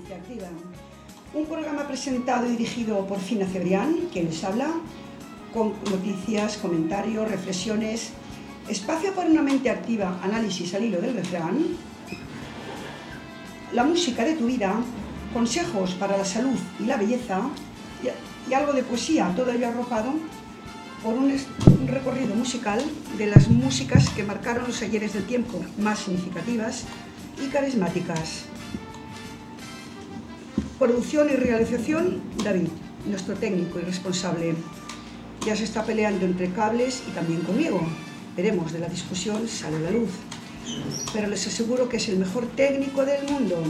Conciencia Activa. Un programa presentado y dirigido por Fina Cebrián, quien les habla, con noticias, comentarios, reflexiones, espacio para una mente activa, análisis al hilo del refrán, la música de tu vida, consejos para la salud y la belleza y algo de poesía, todo ello arropado por un recorrido musical de las músicas que marcaron los ayeres del tiempo más significativas y carismáticas. Producción y realización, David, nuestro técnico y responsable. Ya se está peleando entre cables y también conmigo. Veremos, de la discusión sale la luz. Pero les aseguro que es el mejor técnico del mundo.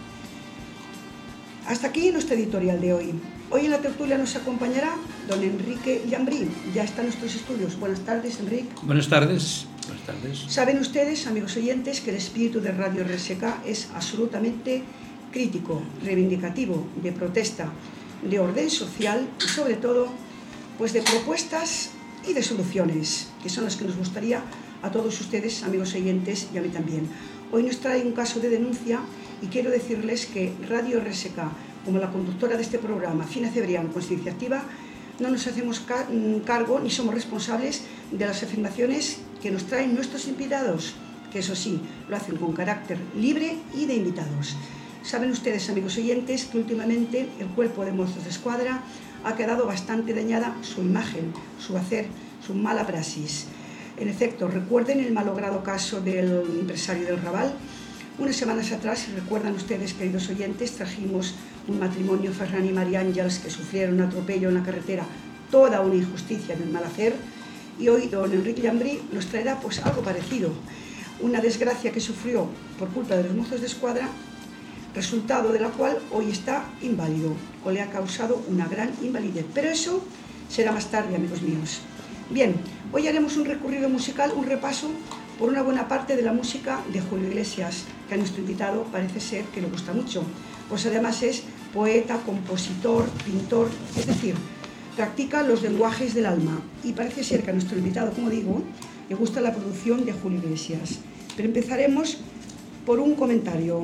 Hasta aquí nuestro editorial de hoy. Hoy en la tertulia nos acompañará don Enrique Llambrí. Ya está en nuestros estudios. Buenas tardes, Enrique. Buenas tardes. Buenas tardes. Saben ustedes, amigos oyentes, que el espíritu de Radio RSK es absolutamente crítico, reivindicativo, de protesta, de orden social y sobre todo pues de propuestas y de soluciones, que son las que nos gustaría a todos ustedes, amigos oyentes, y a mí también. Hoy nos trae un caso de denuncia y quiero decirles que Radio RSK, como la conductora de este programa, Fina Cebrián, Conciencia Activa, no nos hacemos cargo ni somos responsables de las afirmaciones que nos traen nuestros invitados, que eso sí, lo hacen con carácter libre y de invitados. Saben ustedes, amigos oyentes, que últimamente el cuerpo de Mozos de Escuadra ha quedado bastante dañada su imagen, su hacer, su mala praxis. En efecto, recuerden el malogrado caso del empresario del Raval. Unas semanas atrás, si recuerdan ustedes, queridos oyentes, trajimos un matrimonio, Ferran y María Ángeles, que sufrieron un atropello en la carretera, toda una injusticia del mal hacer. Y hoy don Enrique Llambrí nos traerá pues algo parecido, una desgracia que sufrió por culpa de los Mozos de Escuadra, resultado de la cual hoy está inválido o le ha causado una gran invalidez. Pero eso será más tarde, amigos míos. Bien, hoy haremos un recorrido musical, un repaso por una buena parte de la música de Julio Iglesias, que a nuestro invitado parece ser que le gusta mucho, pues además es poeta, compositor, pintor, es decir, practica los lenguajes del alma y parece ser que a nuestro invitado, como digo, le gusta la producción de Julio Iglesias. Pero empezaremos por un comentario.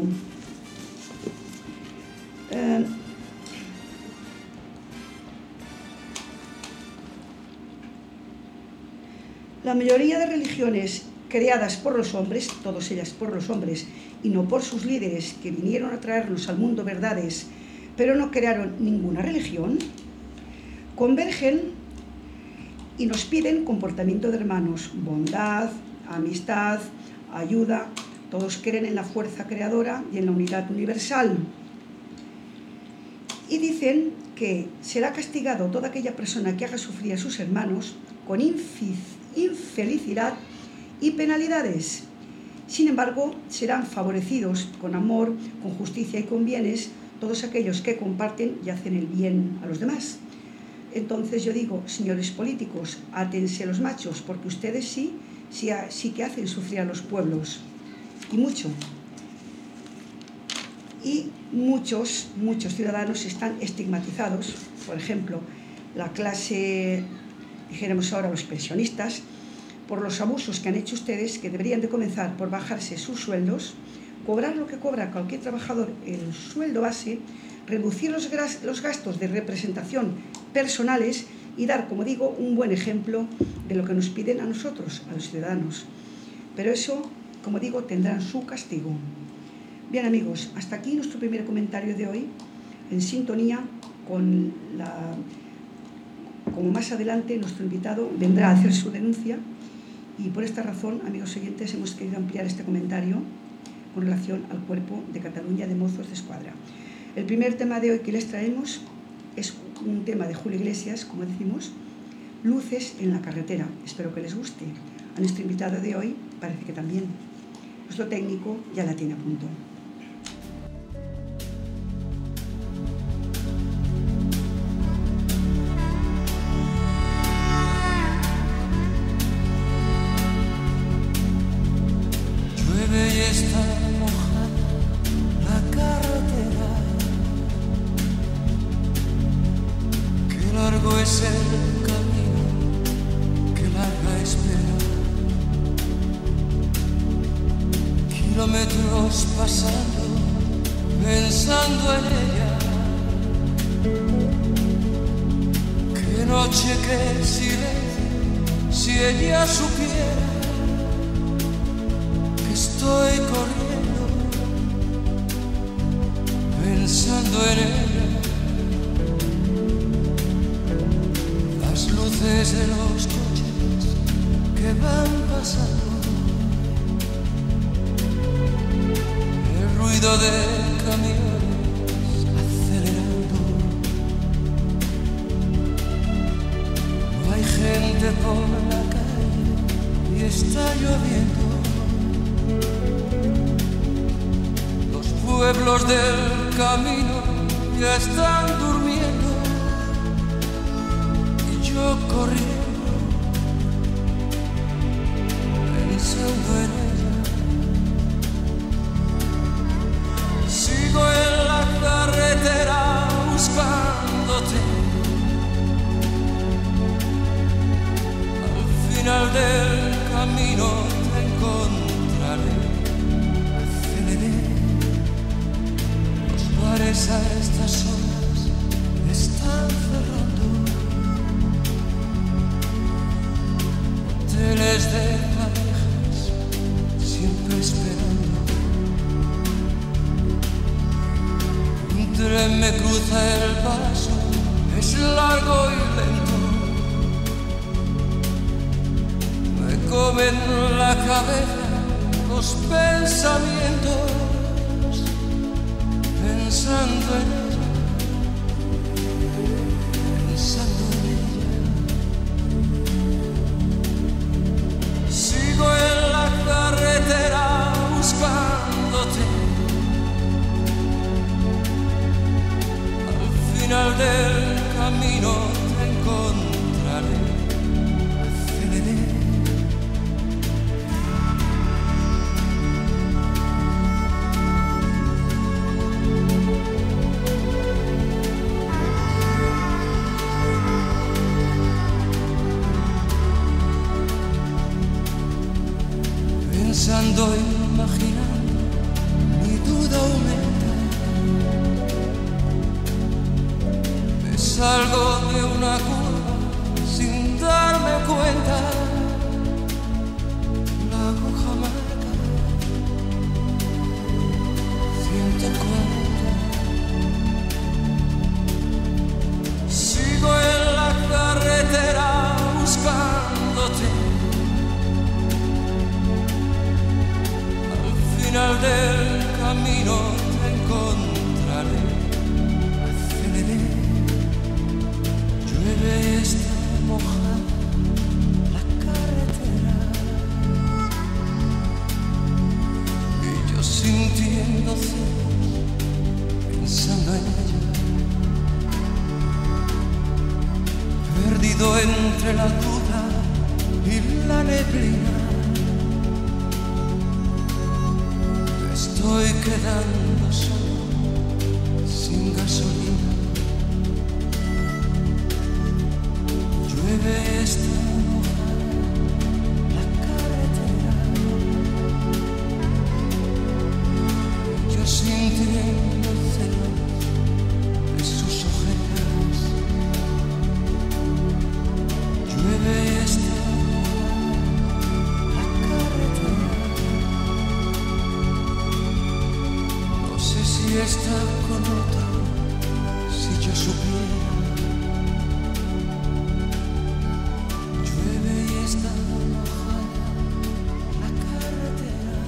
La mayoría de religiones creadas por los hombres, todas ellas por los hombres, y no por sus líderes que vinieron a traernos al mundo verdades, pero no crearon ninguna religión, convergen y nos piden comportamiento de hermanos, bondad, amistad, ayuda. Todos creen en la fuerza creadora y en la unidad universal. Y dicen que será castigado toda aquella persona que haga sufrir a sus hermanos con infelicidad y penalidades. Sin embargo, serán favorecidos con amor, con justicia y con bienes todos aquellos que comparten y hacen el bien a los demás. Entonces yo digo, señores políticos, átense los machos, porque ustedes sí que hacen sufrir a los pueblos. Y mucho. Y muchos ciudadanos están estigmatizados, por ejemplo, la clase, dijéramos ahora los pensionistas, por los abusos que han hecho ustedes, que deberían de comenzar por bajarse sus sueldos, cobrar lo que cobra cualquier trabajador, el sueldo base, reducir los gastos de representación personales y dar, como digo, un buen ejemplo de lo que nos piden a nosotros, a los ciudadanos. Pero eso, como digo, tendrán su castigo. Bien, amigos, hasta aquí nuestro primer comentario de hoy, en sintonía con como más adelante nuestro invitado vendrá a hacer su denuncia, y por esta razón, amigos oyentes, hemos querido ampliar este comentario con relación al cuerpo de Cataluña de Mozos de Escuadra. El primer tema de hoy que les traemos es un tema de Julio Iglesias, como decimos, Luces en la carretera. Espero que les guste. A nuestro invitado de hoy parece que también. Nuestro técnico ya la tiene a punto. Llueve y está mojada la carretera. Qué largo es el camino, qué larga espera. Kilómetros pasando, pensando en ella. Qué noche, qué silencio, si ella supiera que estoy corriendo pensando en ella. Las luces de los coches que van pasando, el ruido de camiones acelerando. No hay gente por la calle y está lloviendo. Los pueblos del camino ya están durmiendo y yo corriendo pensando en ella. Sigo en la carretera buscándote. Al final del camino te encontraré. Aceleré. Los bares a estas horas están cerrando. Hoteles de parejas siempre esperando. Un tren me cruza el paso, es largo y lento. Me comen la cabeza los pensamientos, pensando en ella, pensando en ella. Sigo en la carretera buscándote. Al final del camino te encontraré. Aceleré. Pensando, imaginando, mi duda aumenta. Me salgo de una curva sin darme cuenta. La aguja marca 140. Sigo en la carretera buscándote. Al final del camino te encontraré. Aceleré. Llueve y está mojada la carretera. Y yo sintiendo celos, pensando en ella. Perdido entre la duda y la neblina. Estoy quedando solo, sin gasolina. Llueve y está mojada la carretera. Yo sintiendo celos de sus ojeras. Llueve y está mojada la carretera. No sé si está con otro, si yo supiera. Llueve y está mojada la carretera.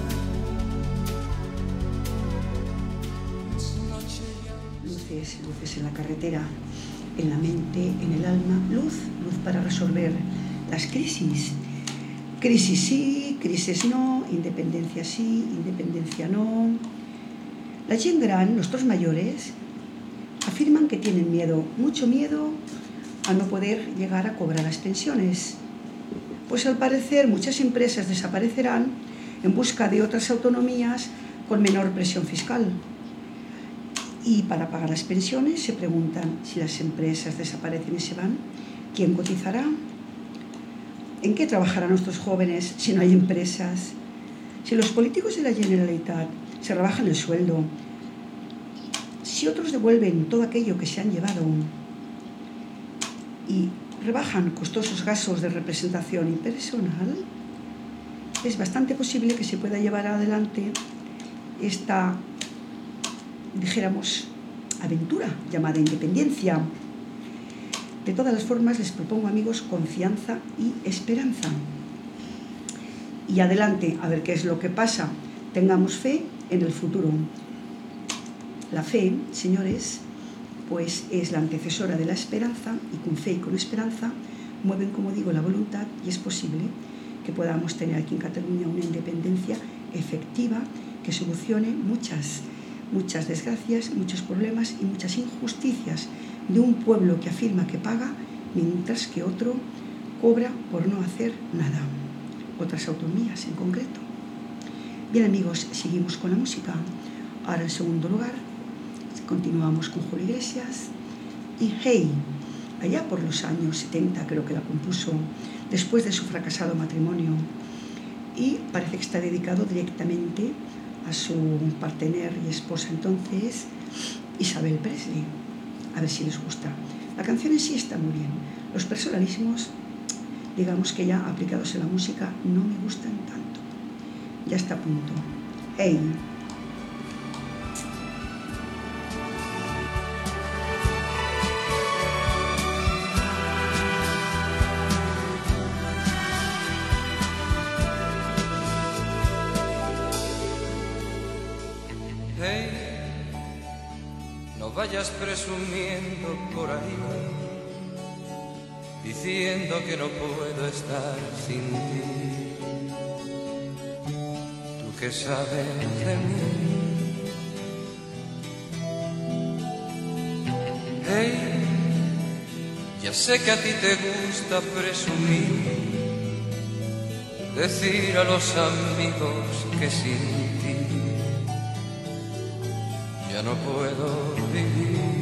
Es noche ya. Luces, luces en la carretera, en la mente, en el alma. Luz, luz para resolver las crisis. Crisis sí, crisis no, independencia sí, independencia no. La gent gran, nuestros mayores, afirman que tienen miedo, mucho miedo, a no poder llegar a cobrar las pensiones. Pues al parecer muchas empresas desaparecerán en busca de otras autonomías con menor presión fiscal. Y para pagar las pensiones se preguntan, si las empresas desaparecen y se van, ¿quién cotizará? ¿En qué trabajarán nuestros jóvenes si no hay empresas? Si los políticos de la Generalitat se rebajan el sueldo Si otros devuelven todo aquello que se han llevado y rebajan costosos gastos de representación impersonal, es bastante posible que se pueda llevar adelante esta, dijéramos, aventura llamada independencia. De todas las formas, les propongo, amigos, confianza y esperanza. Y adelante, a ver qué es lo que pasa. Tengamos fe en el futuro. La fe, señores, pues es la antecesora de la esperanza, y con fe y con esperanza mueven, como digo, la voluntad, y es posible que podamos tener aquí en Cataluña una independencia efectiva que solucione muchas desgracias, muchos problemas y muchas injusticias de un pueblo que afirma que paga mientras que otro cobra por no hacer nada. Otras autonomías en concreto. Bien, amigos, seguimos con la música. Ahora, en segundo lugar, continuamos con Julio Iglesias y Hey, allá por los años 70 creo que la compuso, después de su fracasado matrimonio, y parece que está dedicado directamente a su partener y esposa entonces, Isabel Presley. A ver si les gusta. La canción en sí está muy bien. Los personalismos, digamos que ya aplicados en la música, no me gustan tanto. Ya está a punto. Hey. Hey, no vayas presumiendo por ahí, diciendo que no puedo estar sin ti. Tú que sabes de mí. Hey, ya sé que a ti te gusta presumir, decir a los amigos que sin ti ya no puedo vivir.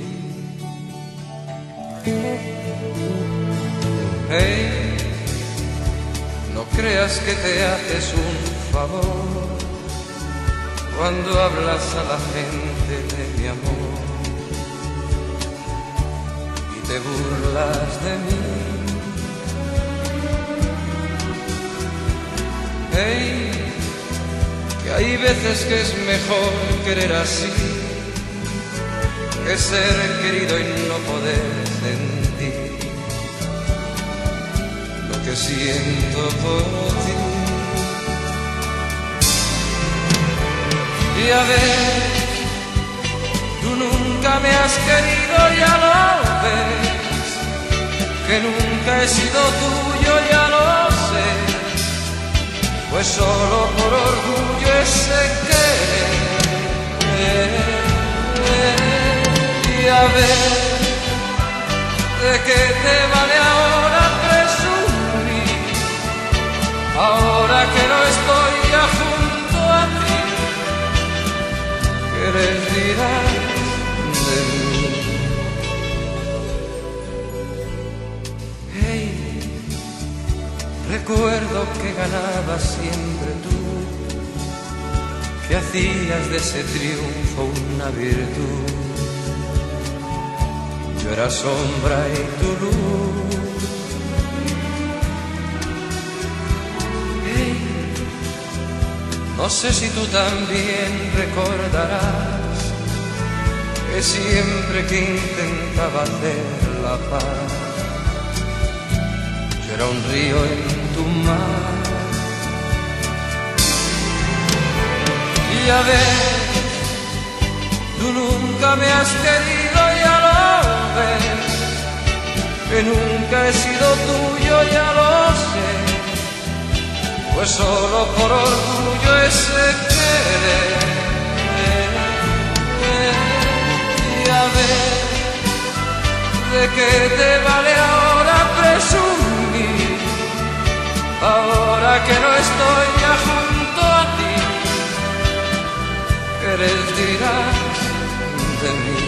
Hey, no creas que te haces un favor cuando hablas a la gente de mi amor y te burlas de mí. Hey, que hay veces que es mejor querer así que ser querido y no poder sentir lo que siento por ti. Y a ver, tú nunca me has querido, ya lo ves, que nunca he sido tuyo, ya lo sé, pues solo por orgullo ese querer. Y a ver, ¿de qué te vale ahora presumir? Ahora que no estoy ya junto a ti, ¿qué les dirás de mí? Hey, recuerdo que ganabas siempre tú, que hacías de ese triunfo una virtud. Yo era sombra y tu luz. Hey, no sé si tú también recordarás que siempre que intentaba hacer la paz, yo era un río en tu mar. Y a ver, tú nunca me has querido, ya lo ves, que nunca he sido tuyo, ya lo sé, pues solo por orgullo ese querer. Y a ver, ¿de qué te vale ahora presumir? Ahora que no estoy ya junto a ti, ¿qué les dirás de mí?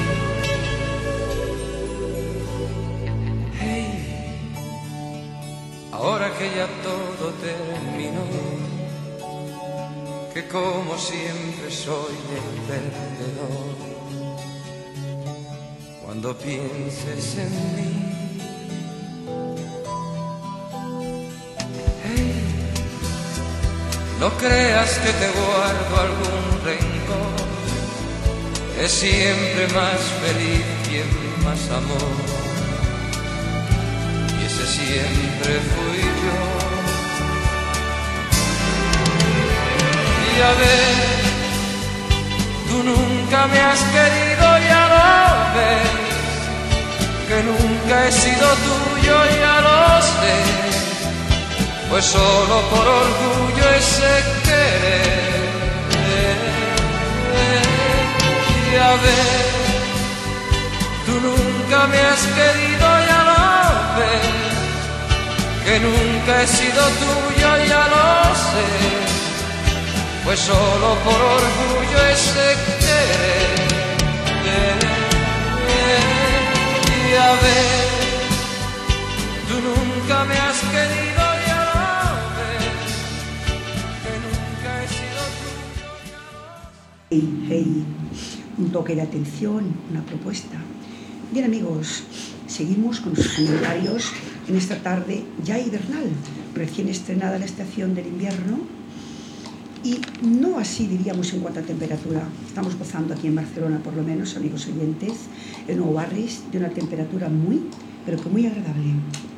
Hey, ahora que ya todo terminó, que como siempre soy el perdedor, cuando pienses en mí. Hey, no creas que te guardo algún rencor, es siempre más feliz quien más amor, y ese siempre fui yo. Ya ves, tú nunca me has querido, ya lo ves, que nunca he sido tuyo, ya lo sé, pues solo por orgullo ese querer. Ya ves, tú nunca me has querido, ya lo ves, que nunca he sido tuyo, ya lo sé, pues solo por orgullo ese querer. Ya ves, tú nunca me has querido, ya lo ves, que nunca he sido tuyo, ya lo sé. Hey, un toque de atención, una propuesta. Bien amigos, seguimos con los comentarios en esta tarde ya hibernal, recién estrenada la estación del invierno. Y no así diríamos en cuanto a temperatura. Estamos gozando aquí en Barcelona, por lo menos, amigos oyentes, en Nou Barris, de una temperatura muy, pero que muy agradable.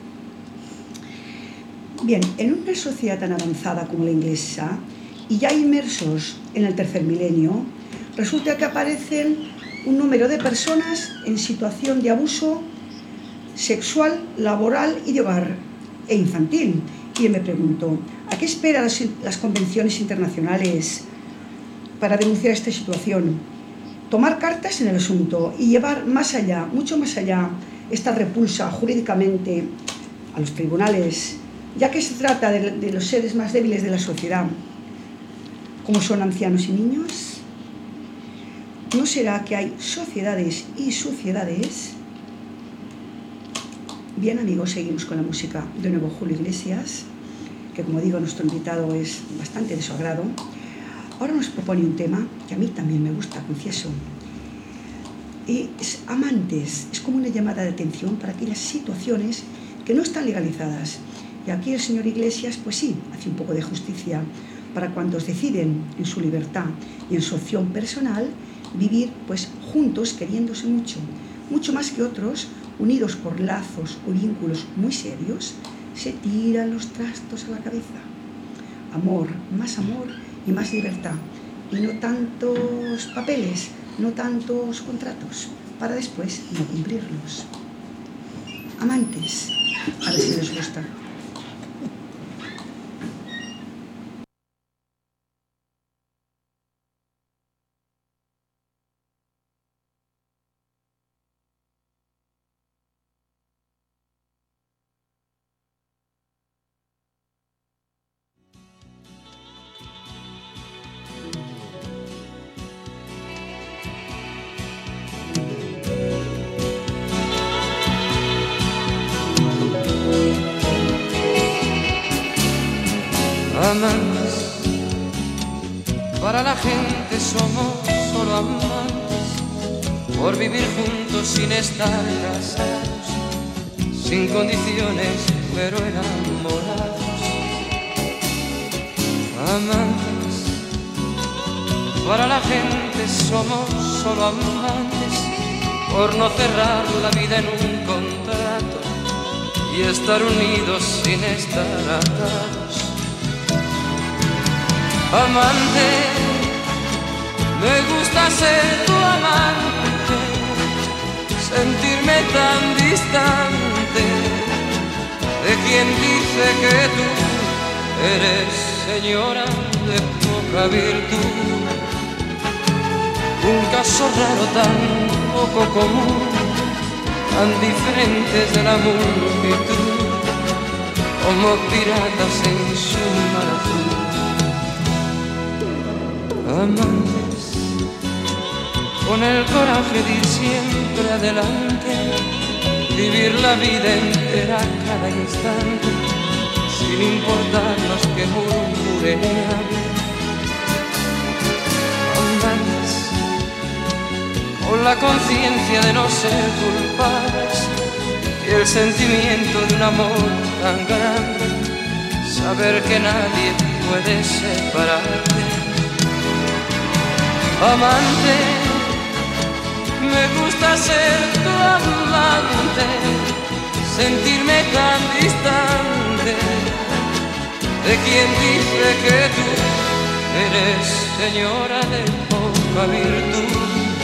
Bien, en una sociedad tan avanzada como la inglesa, y ya inmersos en el tercer milenio, resulta que aparecen un número de personas en situación de abuso sexual, laboral y de hogar e infantil. Y yo me pregunto, ¿a qué esperan las convenciones internacionales para denunciar esta situación? Tomar cartas en el asunto y llevar más allá, mucho más allá, esta repulsa jurídicamente a los tribunales, ya que se trata de los seres más débiles de la sociedad, como son ancianos y niños. ¿No será que hay sociedades y suciedades? Bien amigos, seguimos con la música. De nuevo Julio Iglesias, que como digo, nuestro invitado es bastante de su agrado. Ahora nos propone un tema que a mí también me gusta, confieso. Y es amantes, es como una llamada de atención para aquellas situaciones que no están legalizadas. Y aquí el señor Iglesias, pues sí, hace un poco de justicia para cuantos deciden en su libertad y en su opción personal vivir pues juntos, queriéndose mucho, mucho más que otros, unidos por lazos o vínculos muy serios, se tiran los trastos a la cabeza. Amor y más libertad. Y no tantos papeles, no tantos contratos, para después no cumplirlos. Amantes, a ver si les gusta. Amantes, para la gente somos solo amantes, por vivir juntos sin estar casados, sin condiciones pero enamorados. Amantes, para la gente somos solo amantes, por no cerrar la vida en un contrato y estar unidos sin estar atados. Amante, me gusta ser tu amante, sentirme tan distante de quien dice que tú eres señora de poca virtud. Un caso raro tan poco común, tan diferentes de la multitud, como piratas en su mar azul. Amantes, con el coraje de ir siempre adelante, vivir la vida entera cada instante, sin importar los que murmuren y hablen. Amantes, con la conciencia de no ser culpables y el sentimiento de un amor tan grande, saber que nadie puede separarte. Amante, me gusta ser tu amante, sentirme tan distante de quien dice que tú eres señora de poca virtud.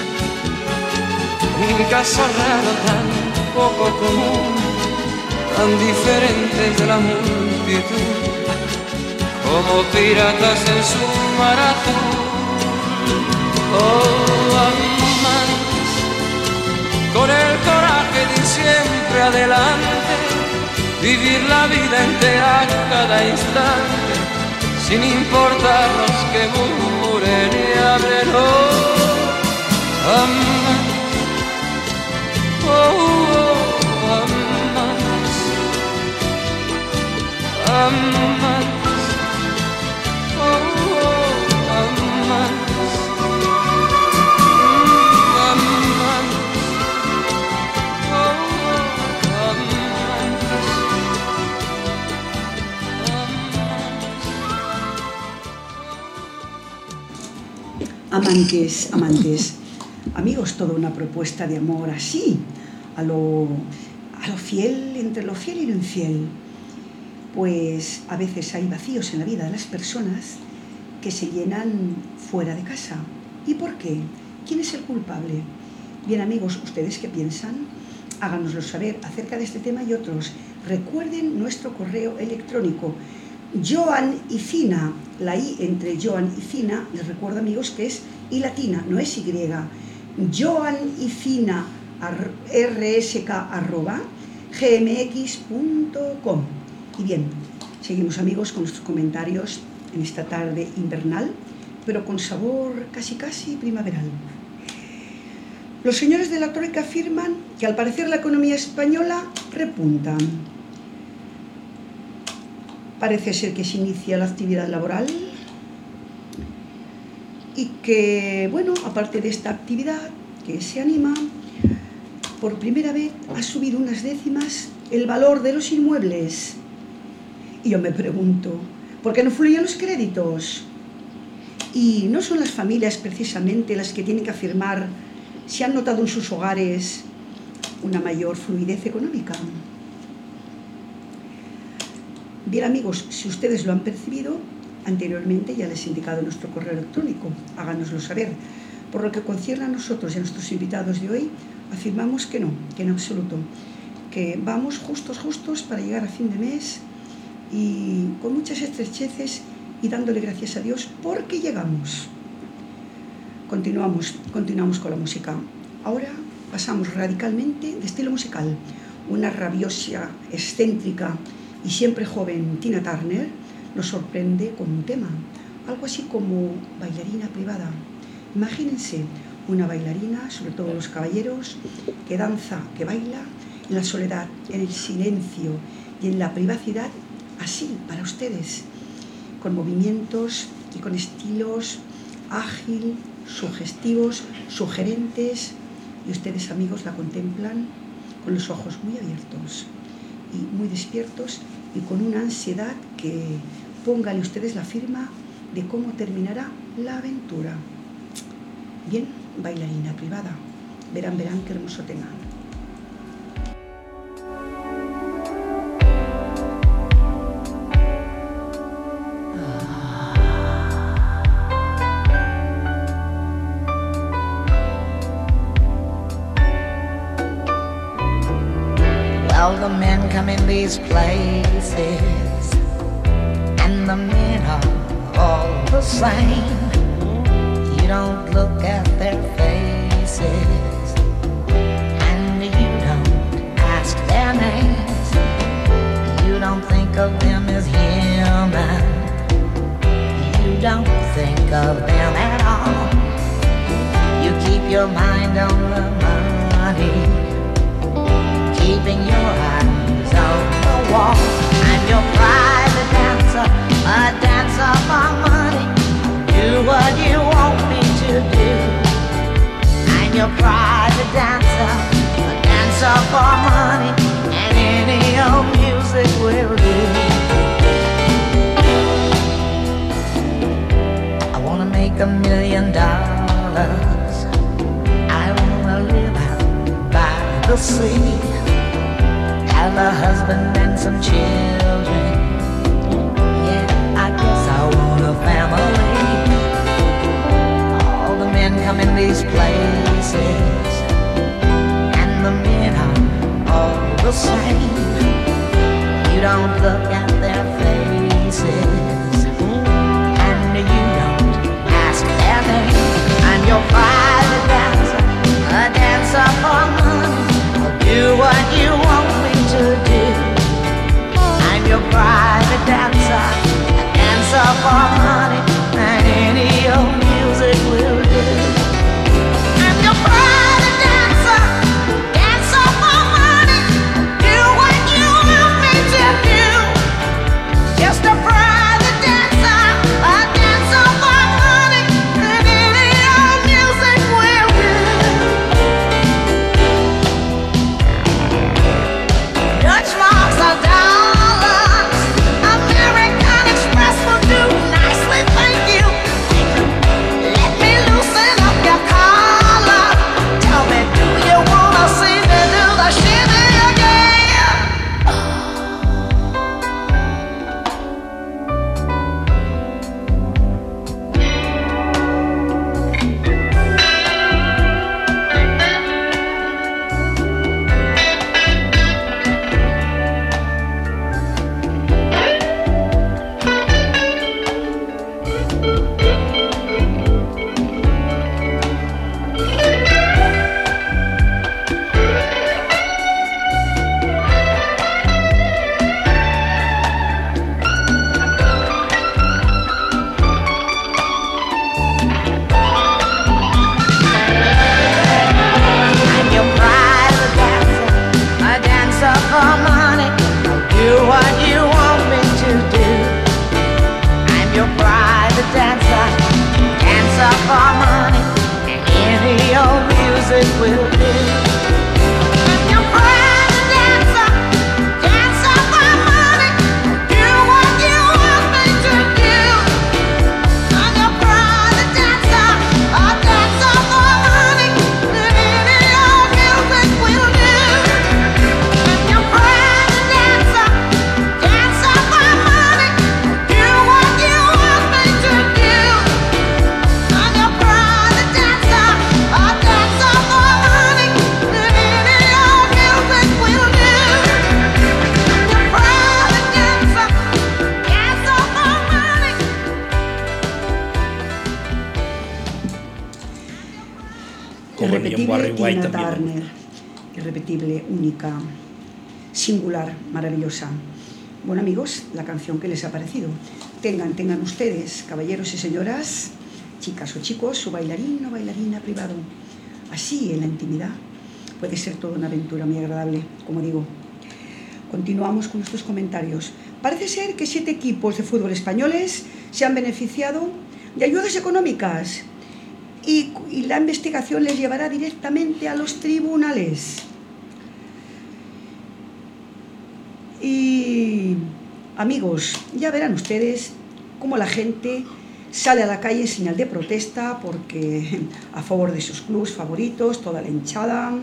Un caso raro, tan poco común, tan diferentes de la multitud, como piratas en su mar azul. Oh, amantes, con el coraje de ir siempre adelante, vivir la vida entera cada instante, sin importar los que murmuren y hablen. Oh, amantes, oh, amantes, amantes, oh, amantes. Amantes, amantes, amigos, toda una propuesta de amor así, a lo fiel, entre lo fiel y lo infiel. Pues a veces hay vacíos en la vida de las personas que se llenan fuera de casa. ¿Y por qué? ¿Quién es el culpable? Bien, amigos, ¿ustedes qué piensan? Háganoslo saber acerca de este tema y otros. Recuerden nuestro correo electrónico Joan y Fina, la I entre Joan y Fina, les recuerdo, amigos, que es I latina, no es Y. Joan y Fina rsk@gmx.com. Y bien, seguimos, amigos, con nuestros comentarios en esta tarde invernal, pero con sabor casi primaveral. Los señores de la Troika afirman que al parecer la economía española repunta. Parece ser que se inicia la actividad laboral y que, bueno, aparte de esta actividad que se anima, por primera vez ha subido unas décimas el valor de los inmuebles. Y yo me pregunto, ¿por qué no fluyen los créditos? Y no son las familias precisamente las que tienen que afirmar si han notado en sus hogares una mayor fluidez económica. Bien, amigos, si ustedes lo han percibido, anteriormente ya les he indicado en nuestro correo electrónico, háganoslo saber. Por lo que concierne a nosotros y a nuestros invitados de hoy, afirmamos que no, que en absoluto, que vamos justos para llegar a fin de mes y con muchas estrecheces y dándole gracias a Dios porque llegamos. Continuamos con la música. Ahora pasamos radicalmente de estilo musical. Una rabiosa, excéntrica y siempre joven Tina Turner nos sorprende con un tema, algo así como bailarina privada. Imagínense una bailarina, sobre todo los caballeros, que danza, que baila en la soledad, en el silencio y en la privacidad, así para ustedes, con movimientos y con estilos ágil, sugestivos, sugerentes, y ustedes, amigos, la contemplan con los ojos muy abiertos y muy despiertos y con una ansiedad que pónganle ustedes la firma de cómo terminará la aventura. Bien, bailarina privada, verán qué hermoso tema. Well, the men come in these places, and the men are all the same. You don't look at their faces, and you don't ask their names. You don't think of them as human. You don't think of them at all. You keep your mind on the money, keeping your eyes on the wall. I'm your private dancer, a dancer for money. Do what you want me to do. I'm your private for money, and any old music will do. I wanna make $1 million. I wanna live out by the sea, have a husband and some children. Yeah, I guess I want a family. All the men come in these places, and the men are all the same. You don't look at their faces, and you don't ask their name. I'm your private dancer, a dancer for money. I'll do what you want me to do. I'm your private dancer, a dancer for money, and any old music will do. I'm your private dancer, dancer for money. Do what you want me to do. Just a private dancer, a dancer for money, and any old music will do. Dutch marks are dollars, American Express will do nicely, thank you. Let me loosen up your collar. Tell me, do you wanna see me do the shimmy again? I'm your private dancer, a dancer for money. I'll do what you want me to do. I'm your private dancer, dancer for money, and any old music will do. I'm your private dancer, dancer for money. I'll do what you want me to do. I'm your private dancer, a dancer for money, and any old music will do. I'm your private dancer, dancer for money. Do what you want me to do. I'm your private dancer, a dancer for money, and any old music will do. I'm your private dancer, dancer for money. Como el John Barry Irrepetible White Tina también. Turner. Irrepetible, única, singular, maravillosa. Bueno, amigos, la canción que les ha parecido. Tengan ustedes, caballeros y señoras, chicas o chicos, su bailarín o bailarina privado. Así, en la intimidad, puede ser toda una aventura muy agradable, como digo. Continuamos con nuestros comentarios. Parece ser que 7 equipos de fútbol españoles se han beneficiado de ayudas económicas y la investigación les llevará directamente a los tribunales. Y, amigos, ya verán ustedes cómo la gente sale a la calle en señal de protesta porque a favor de sus clubes favoritos, toda la hinchada,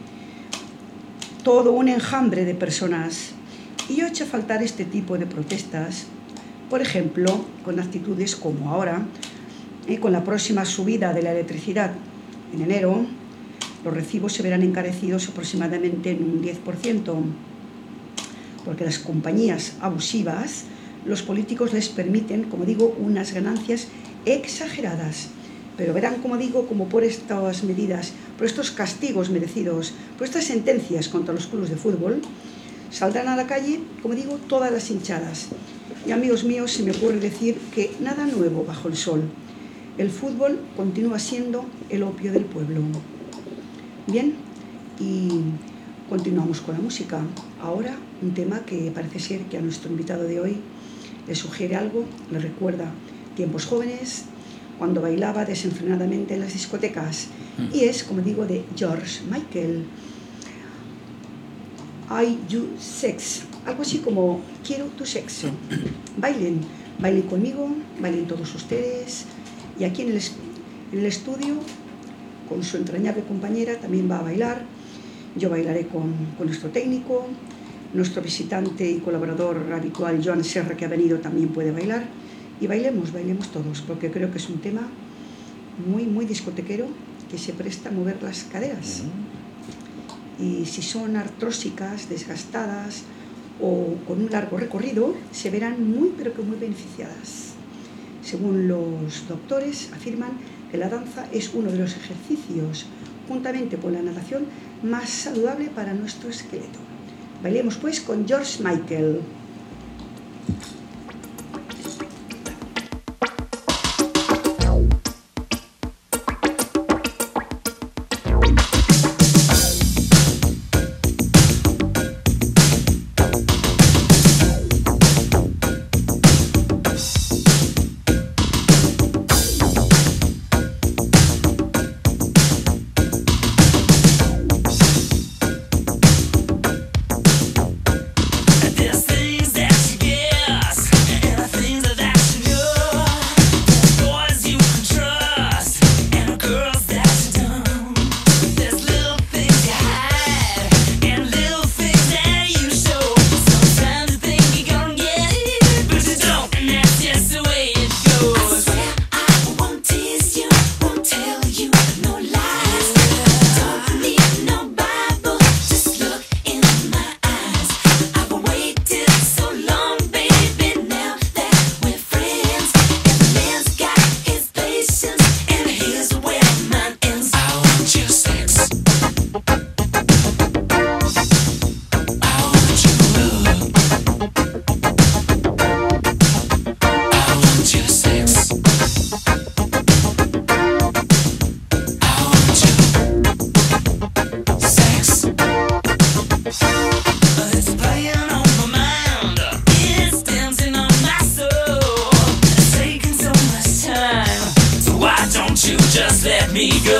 todo un enjambre de personas. Y yo he hecho faltar este tipo de protestas, por ejemplo, con actitudes como ahora, con la próxima subida de la electricidad en enero, los recibos se verán encarecidos aproximadamente en un 10%, porque las compañías abusivas, los políticos les permiten, como digo, unas ganancias exageradas. Pero verán, como digo, como por estas medidas, por estos castigos merecidos, por estas sentencias contra los clubes de fútbol, saldrán a la calle, como digo, todas las hinchadas. Y amigos míos, se me ocurre decir que nada nuevo bajo el sol. El fútbol continúa siendo el opio del pueblo. Bien, y continuamos con la música. Ahora un tema que parece ser que a nuestro invitado de hoy le sugiere algo, le recuerda tiempos jóvenes, cuando bailaba desenfrenadamente en las discotecas. Y es, como digo, de George Michael. I You Sex, algo así como quiero tu sexo. Bailen conmigo, bailen todos ustedes, y aquí en el estudio, con su entrañable compañera, también va a bailar. Yo bailaré con nuestro técnico, nuestro visitante y colaborador habitual, Joan Serra, que ha venido, también puede bailar, y bailemos todos, porque creo que es un tema muy, muy discotequero, que se presta a mover las caderas. Y si son artrósicas, desgastadas o con un largo recorrido, se verán muy, pero que muy beneficiadas. Según los doctores, afirman que la danza es uno de los ejercicios, juntamente con la natación, más saludable para nuestro esqueleto. Bailemos pues con George Michael. Just let me go.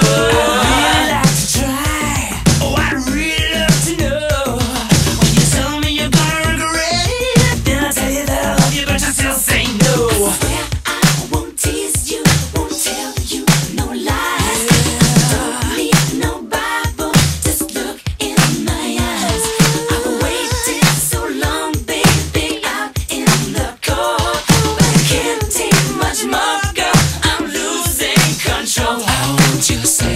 I'd like to try. Oh, I'd really love to know. When you tell me you're gonna regret it, then I tell you that I love you, but you still say no. I swear I won't tease you, won't tell you no lies. Don't need no Bible, just look in my eyes. I've waited so long, baby, out in the cold, but I can't take much more, girl. I'm losing control. I want you to say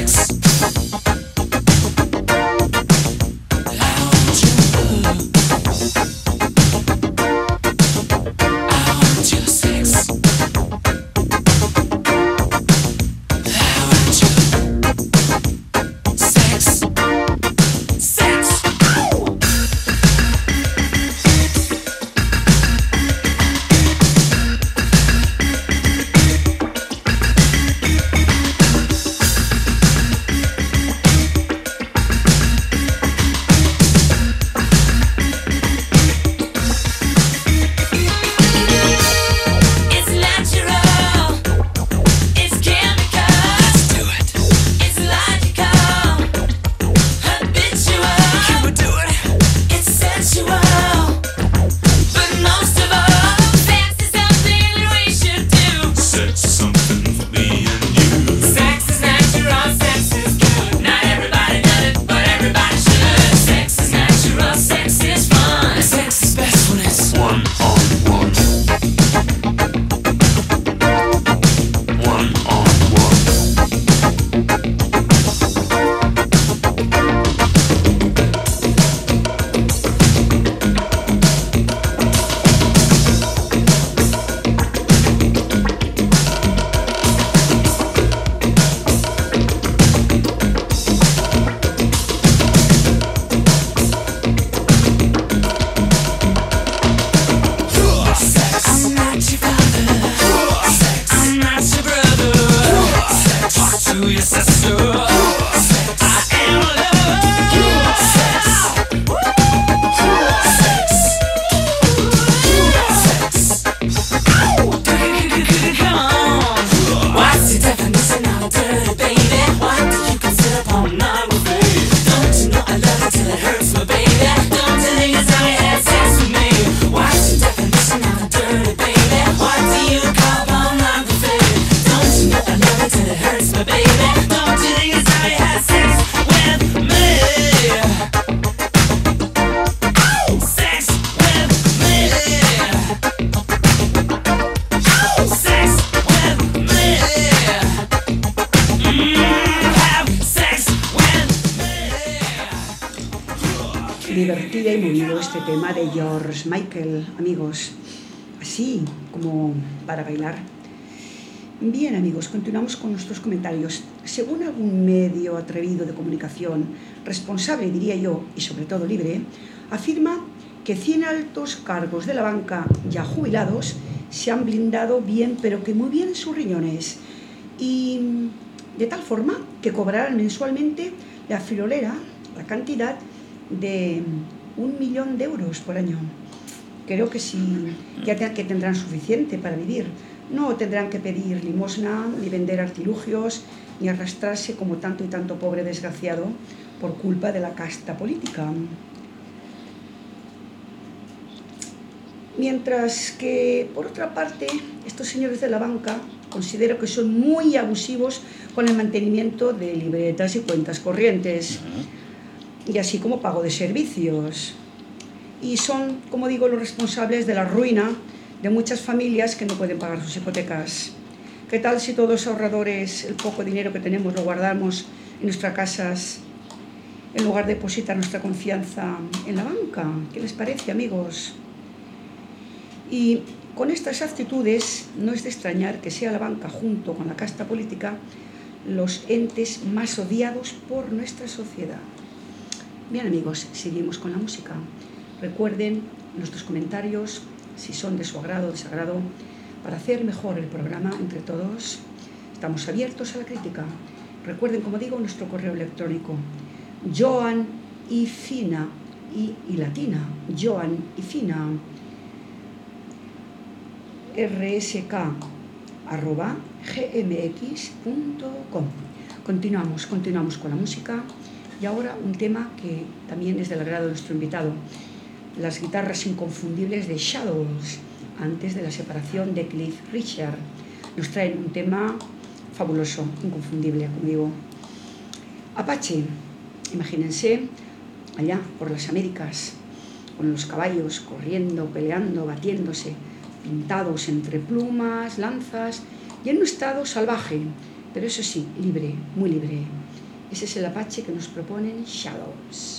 este tema de George Michael, amigos, así como para bailar. Bien, amigos, continuamos con nuestros comentarios. Según algún medio atrevido de comunicación, responsable, diría yo, y sobre todo libre, afirma que 100 altos cargos de la banca ya jubilados se han blindado bien, pero que muy bien sus riñones, y de tal forma que cobrarán mensualmente la friolera, la cantidad de 1 millón de euros por año. Creo que sí, que tendrán suficiente para vivir. No tendrán que pedir limosna, ni vender artilugios, ni arrastrarse como tanto y tanto pobre desgraciado por culpa de la casta política. Mientras que, por otra parte, estos señores de la banca considero que son muy abusivos con el mantenimiento de libretas y cuentas corrientes, y así como pago de servicios. Y son, como digo, los responsables de la ruina de muchas familias que no pueden pagar sus hipotecas. ¿Qué tal si todos los ahorradores, el poco dinero que tenemos, lo guardamos en nuestras casas, en lugar de depositar nuestra confianza en la banca? ¿Qué les parece, amigos? Y con estas actitudes no es de extrañar que sea la banca, junto con la casta política, los entes más odiados por nuestra sociedad. Bien, amigos, seguimos con la música. Recuerden nuestros comentarios, si son de su agrado o desagrado, para hacer mejor el programa entre todos. Estamos abiertos a la crítica. Recuerden, como digo, nuestro correo electrónico, Joan y Fina, y latina, Joan y Fina, rsk@gmx.com. Continuamos con la música, y ahora un tema que también es del agrado de nuestro invitado, las guitarras inconfundibles de Shadows, antes de la separación de Cliff Richard. Nos traen un tema fabuloso, inconfundible, como digo. Apache, imagínense allá por las Américas, con los caballos corriendo, peleando, batiéndose, pintados entre plumas, lanzas, y en un estado salvaje, pero eso sí, libre, muy libre. Ese es el Apache que nos proponen Shadows.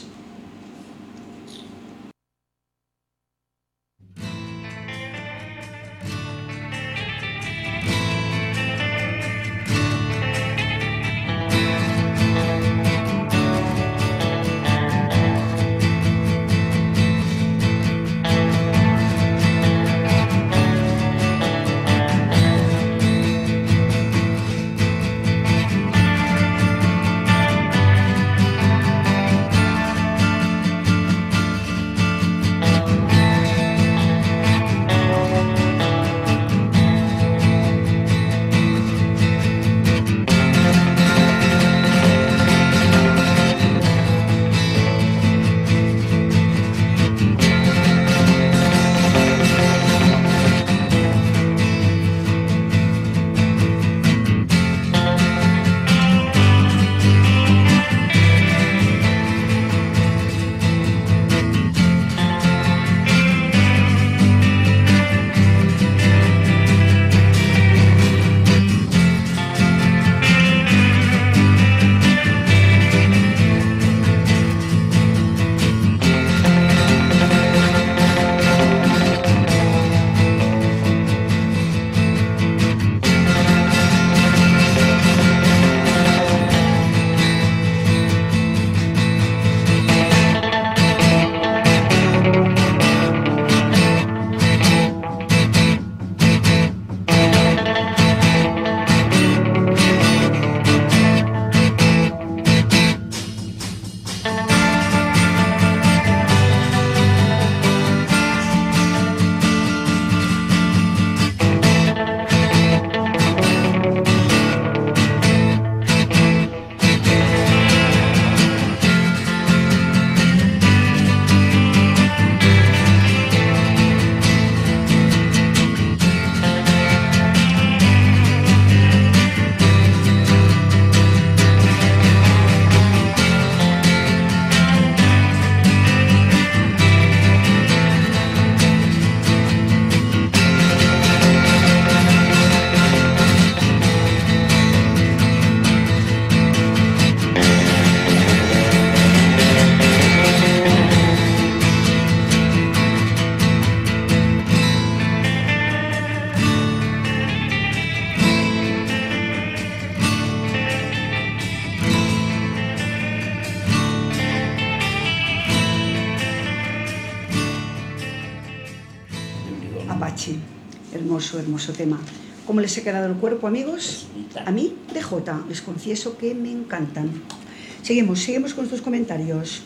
Apache. Hermoso, hermoso tema. ¿Cómo les ha quedado el cuerpo, amigos? A mí, de Jota, les confieso que me encantan. Seguimos con nuestros comentarios.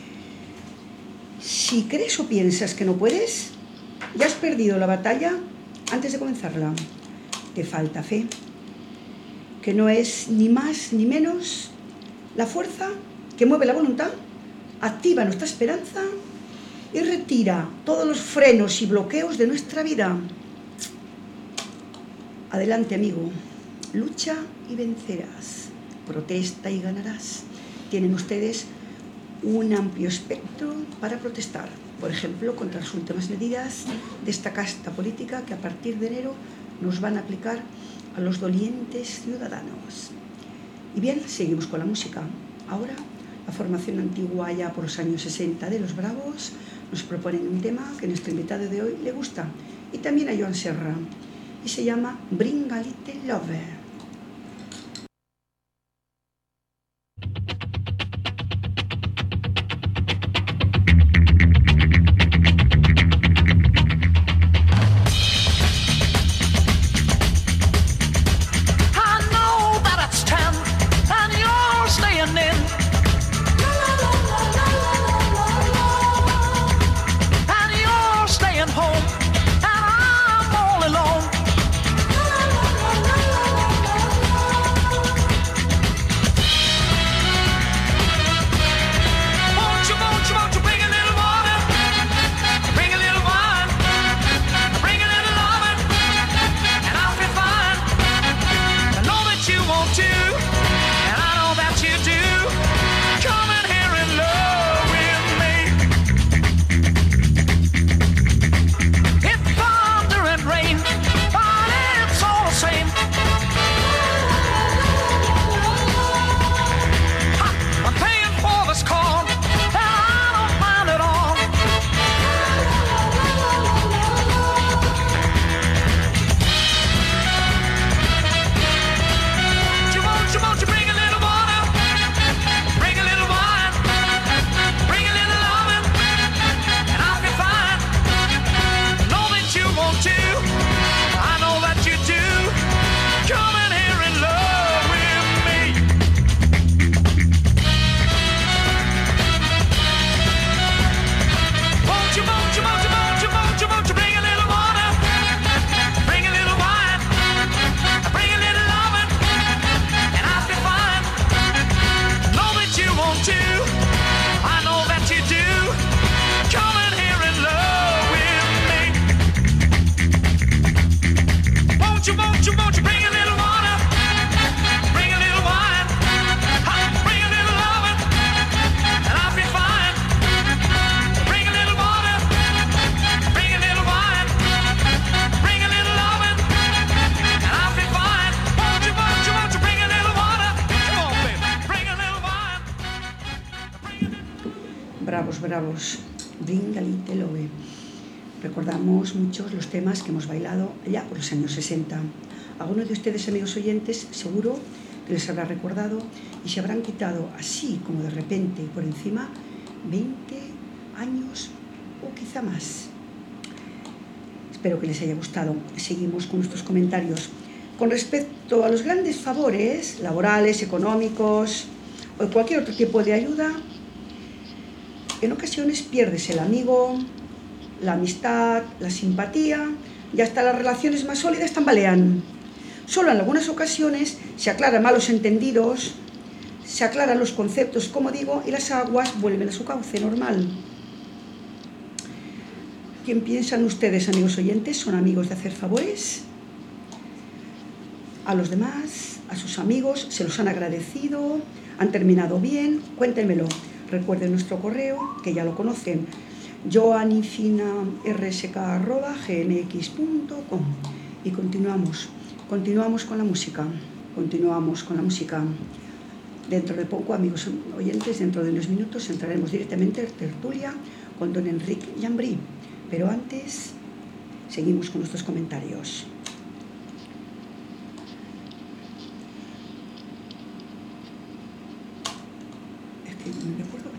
Si crees o piensas que no puedes, ya has perdido la batalla antes de comenzarla. Te falta fe, que no es ni más ni menos la fuerza que mueve la voluntad, activa nuestra esperanza y retira todos los frenos y bloqueos de nuestra vida. Adelante, amigo, lucha y vencerás, protesta y ganarás. Tienen ustedes un amplio espectro para protestar, por ejemplo, contra las últimas medidas de esta casta política que a partir de enero nos van a aplicar a los dolientes ciudadanos. Y bien, seguimos con la música. Ahora, la formación antigua ya por los años 60 de Los Bravos nos proponen un tema que a nuestro invitado de hoy le gusta, y también a Joan Serra, y se llama Bring a Little Lover. Bravos, Bring a Little Love. Recordamos muchos los temas que hemos bailado ya por los años 60. Algunos de ustedes, amigos oyentes, seguro que les habrá recordado y se habrán quitado así como de repente por encima 20 años o quizá más. Espero que les haya gustado. Seguimos con nuestros comentarios. Con respecto a los grandes favores laborales, económicos o cualquier otro tipo de ayuda, en ocasiones pierdes el amigo, la amistad, la simpatía y hasta las relaciones más sólidas tambalean. Solo en algunas ocasiones se aclaran malos entendidos, se aclaran los conceptos, como digo, y las aguas vuelven a su cauce normal. ¿Quién piensan ustedes, amigos oyentes, son amigos de hacer favores? A los demás, a sus amigos, se los han agradecido, han terminado bien, cuéntenmelo. Recuerden nuestro correo, que ya lo conocen, joanifinarsk@gmx.com. Y continuamos con la música, Dentro de poco, amigos oyentes, dentro de unos minutos entraremos directamente en tertulia con don Enrique Llambrí. Pero antes, seguimos con nuestros comentarios. Es que no me acuerdo.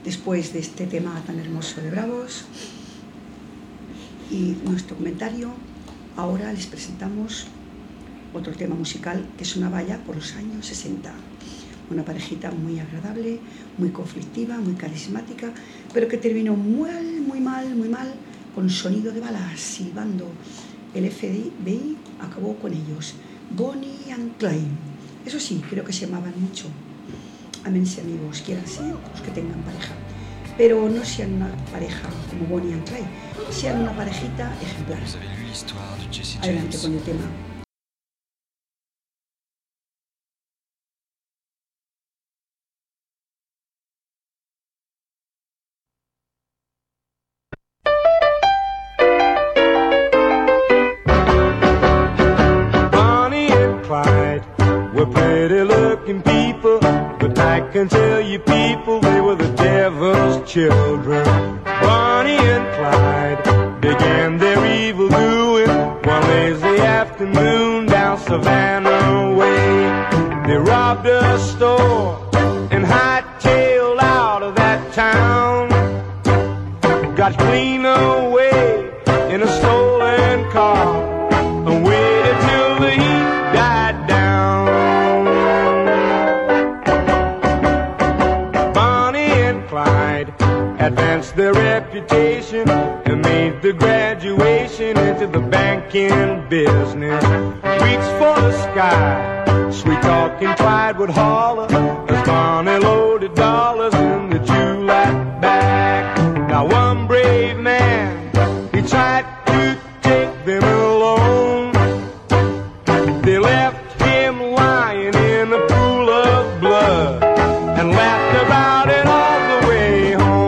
después de este tema tan hermoso de Bravos y nuestro comentario, ahora les presentamos otro tema musical que sonaba ya por los años 60. Una parejita muy agradable, muy conflictiva, muy carismática, pero que terminó muy mal, con sonido de balas, silbando. El FBI acabó con ellos. Bonnie and Clyde. Eso sí, creo que se amaban mucho. Ámense, amigos, quiéranse los que tengan pareja. Pero no sean una pareja como Bonnie and Clyde, sean una parejita ejemplar. Adelante con el tema. I can tell you people, they were the devil's children. Bonnie and Clyde began their evil doing one lazy afternoon down Savannah way. They robbed a store and hightailed out of that town. Got clean away in a stolen car and waited till the heat died down. Advanced their reputation and made the graduation into the banking business. Reached for the sky, sweet talking Clyde would holler as Bonnie loaded dollars in the July bag. Now one brave man, he tried to take them alone. They left him lying in a pool of blood and laughed about it all the way home.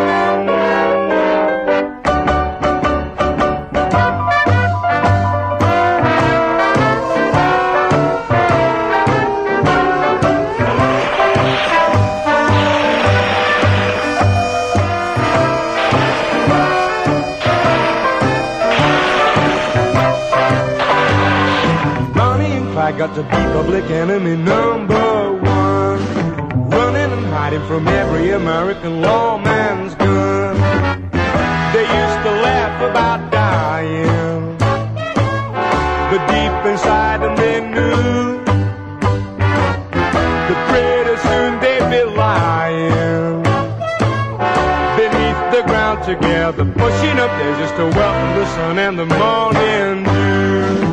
I got to be public enemy number one, running and hiding from every American lawman's gun. They used to laugh about dying, but deep inside them they knew that pretty soon they'd be lying beneath the ground together, pushing up there just to welcome the sun and the morning dew.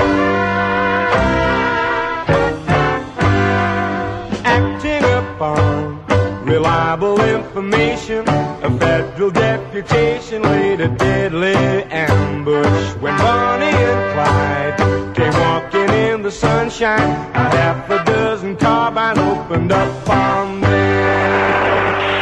Reliable information, a federal deputation laid a deadly ambush. When Bonnie and Clyde came walking in the sunshine, a half a dozen carbines opened up on them.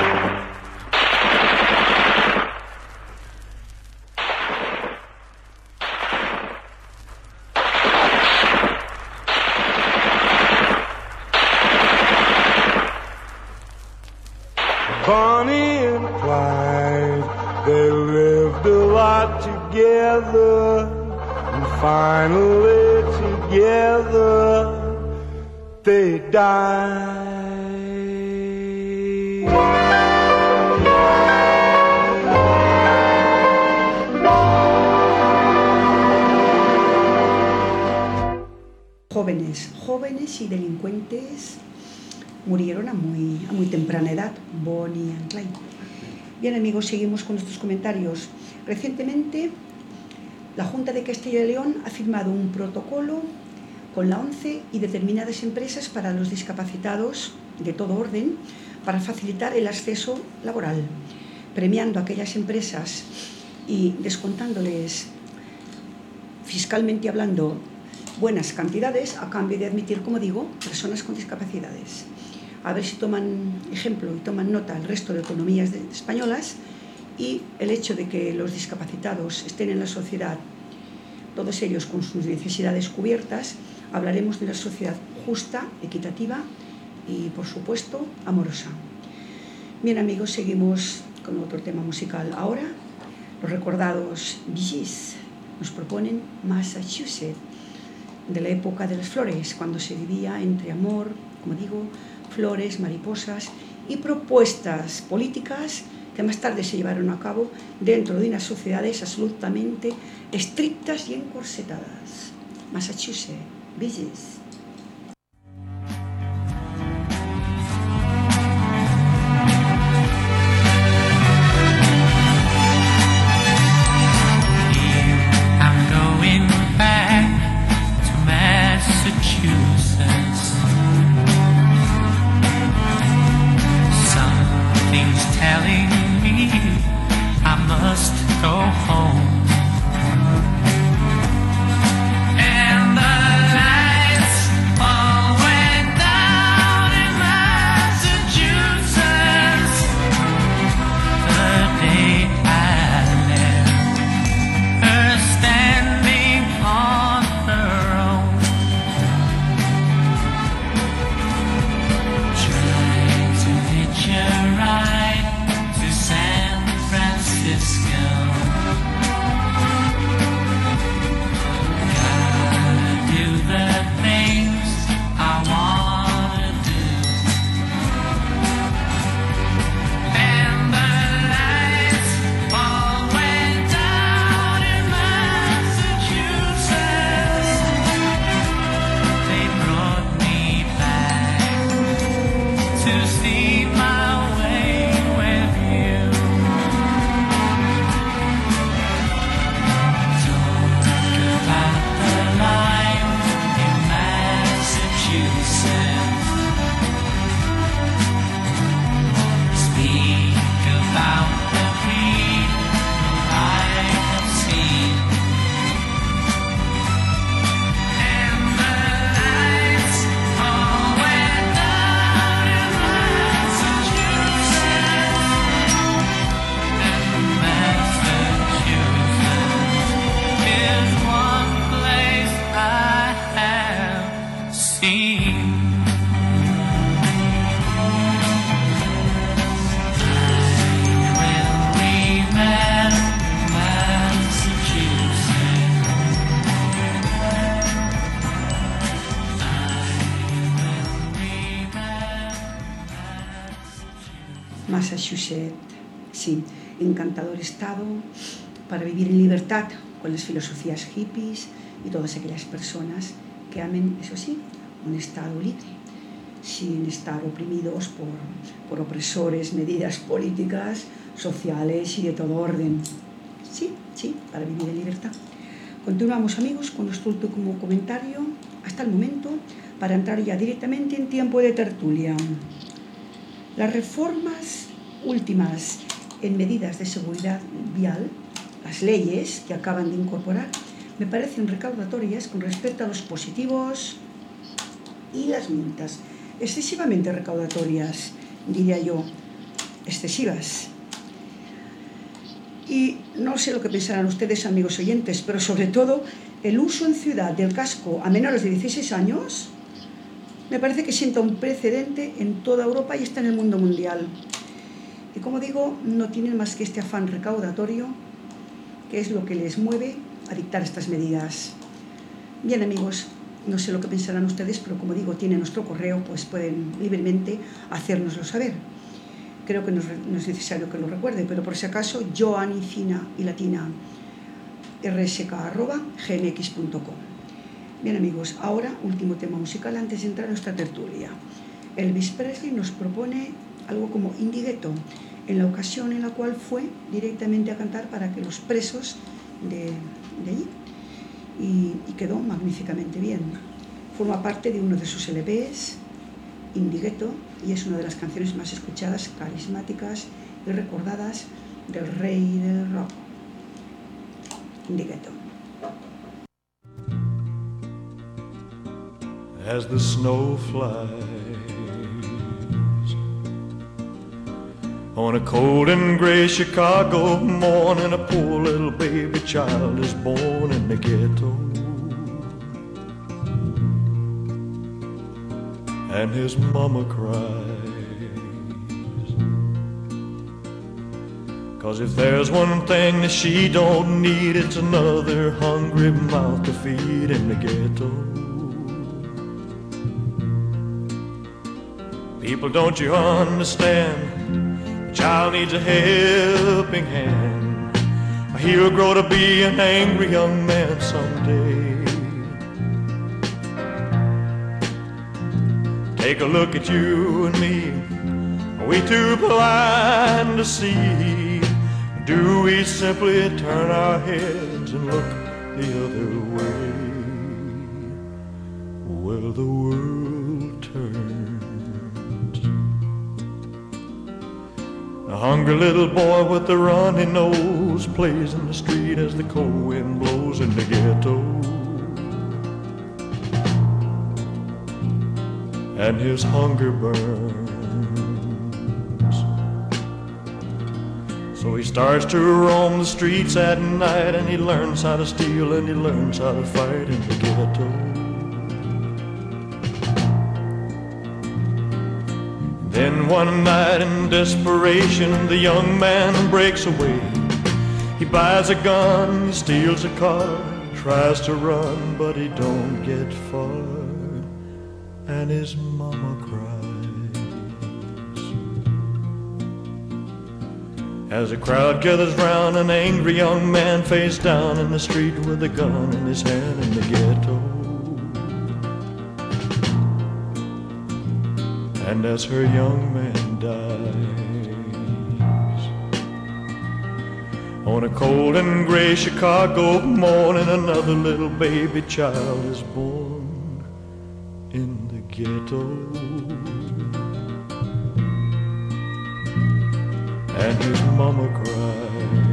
Bonnie and Clyde, they lived a lot together, and finally together they died. Jóvenes y delincuentes murieron a muy temprana edad, Bonnie and Clyde. Bien, amigos, seguimos con nuestros comentarios. Recientemente, la Junta de Castilla y León ha firmado un protocolo con la ONCE y determinadas empresas para los discapacitados de todo orden para facilitar el acceso laboral, premiando a aquellas empresas y descontándoles fiscalmente hablando buenas cantidades a cambio de admitir, como digo, personas con discapacidades. A ver si toman ejemplo y toman nota el resto de economías españolas y el hecho de que los discapacitados estén en la sociedad, todos ellos con sus necesidades cubiertas. Hablaremos de una sociedad justa, equitativa y, por supuesto, amorosa. Bien, amigos, seguimos con otro tema musical. Ahora, los recordados Bee Gees nos proponen Massachusetts, de la época de las flores, cuando se vivía entre amor, como digo, flores, mariposas y propuestas políticas que más tarde se llevaron a cabo dentro de unas sociedades absolutamente estrictas y encorsetadas. Massachusetts, Beaches. Massachusetts, sí, encantador estado para vivir en libertad con las filosofías hippies y todas aquellas personas que amen, eso sí, un estado libre, sin estar oprimidos por opresores, medidas políticas, sociales y de todo orden. Sí, sí, para vivir en libertad. Continuamos, amigos, con nuestro último comentario hasta el momento para entrar ya directamente en tiempo de tertulia. Las reformas últimas en medidas de seguridad vial, las leyes que acaban de incorporar, me parecen recaudatorias con respecto a los positivos y las multas. Excesivamente recaudatorias, diría yo, excesivas. Y no sé lo que pensarán ustedes, amigos oyentes, pero sobre todo el uso en ciudad del casco a menores de 16 años me parece que sienta un precedente en toda Europa y está en el mundo mundial. Y como digo, no tienen más que este afán recaudatorio, que es lo que les mueve a dictar estas medidas. Bien, amigos, no sé lo que pensarán ustedes, pero como digo, tienen nuestro correo, pues pueden libremente hacérnoslo saber. Creo que no es necesario que lo recuerde, pero por si acaso, Joani fina y latina rsk@gmx.com. Bien, amigos, ahora último tema musical antes de entrar a nuestra tertulia. Elvis Presley nos propone algo como Indigetto, en la ocasión en la cual fue directamente a cantar para que los presos de allí, y quedó magníficamente bien. Forma parte de uno de sus LPs, Indigetto, y es una de las canciones más escuchadas, carismáticas y recordadas del rey del rock. Indigetto. As the snow flies on a cold and gray Chicago morning, a poor little baby child is born in the ghetto, and his mama cries, 'cause if there's one thing that she don't need, it's another hungry mouth to feed in the ghetto. People, don't you understand? A child needs a helping hand. He'll grow to be an angry young man someday. Take a look at you and me. Are we too blind to see? Do we simply turn our heads and look the other way? Well, the world turns. A hungry little boy with a runny nose plays in the street as the cold wind blows in the ghetto. And his hunger burns. So he starts to roam the streets at night, and he learns how to steal and he learns how to fight in the ghetto. Then one night in desperation, the young man breaks away. He buys a gun, he steals a car, tries to run, but he don't get far. And his mama cries. As a crowd gathers round an angry young man face down in the street with a gun in his hand in the ghetto. And as her young man dies, on a cold and gray Chicago morning, another little baby child is born in the ghetto. And his mama cried.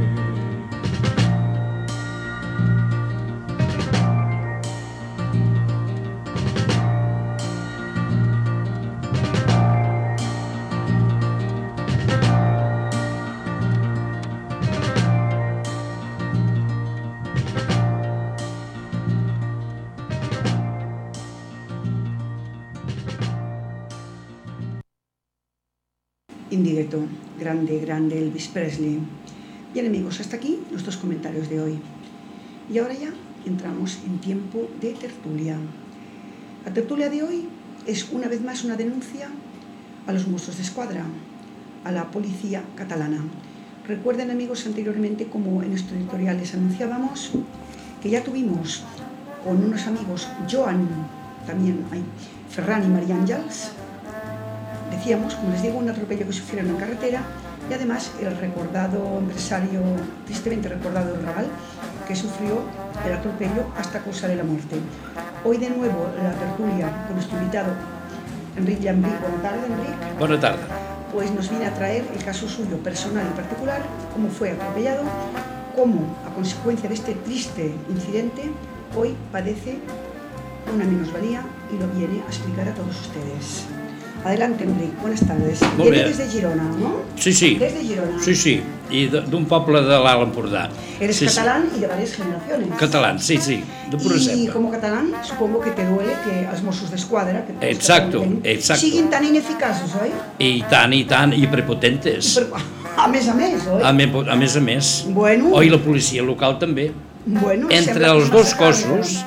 Indirecto, grande, grande Elvis Presley. Bien amigos, hasta aquí nuestros comentarios de hoy. Y ahora ya entramos en tiempo de tertulia. La tertulia de hoy es una vez más una denuncia a los Mossos d'Esquadra, a la policía catalana. Recuerden amigos anteriormente, como en nuestro editorial les anunciábamos, que ya tuvimos con unos amigos, Joan, también hay Ferran y María Àngels, decíamos, como les digo, un atropello que sufrieron en carretera, y además el recordado empresario, tristemente recordado Raval, que sufrió el atropello hasta causarle la muerte. Hoy de nuevo la tertulia con nuestro invitado Enric Llambric. Buenas tardes, Enric. Buenas tardes. Pues nos viene a traer el caso suyo personal y particular, cómo fue atropellado, cómo a consecuencia de este triste incidente hoy padece una minusvalía y lo viene a explicar a todos ustedes. Adelante, Enric, buenas tardes. Viene desde Girona, ¿no? Sí, sí. Desde Girona. Sí, sí, i d'un poble de l'Alt Empordà. Eres sí, catalán y de varias generaciones. Catalán, sí, sí, de pura cepa. Y como catalán, supongo que te duele que els Mossos d'Esquadra, que exacto, siguin tan ineficaços, oi? I tant, i prepotentes. A més, oi? A més. Bueno. O i la policia local també. Bueno, entre els dos cossos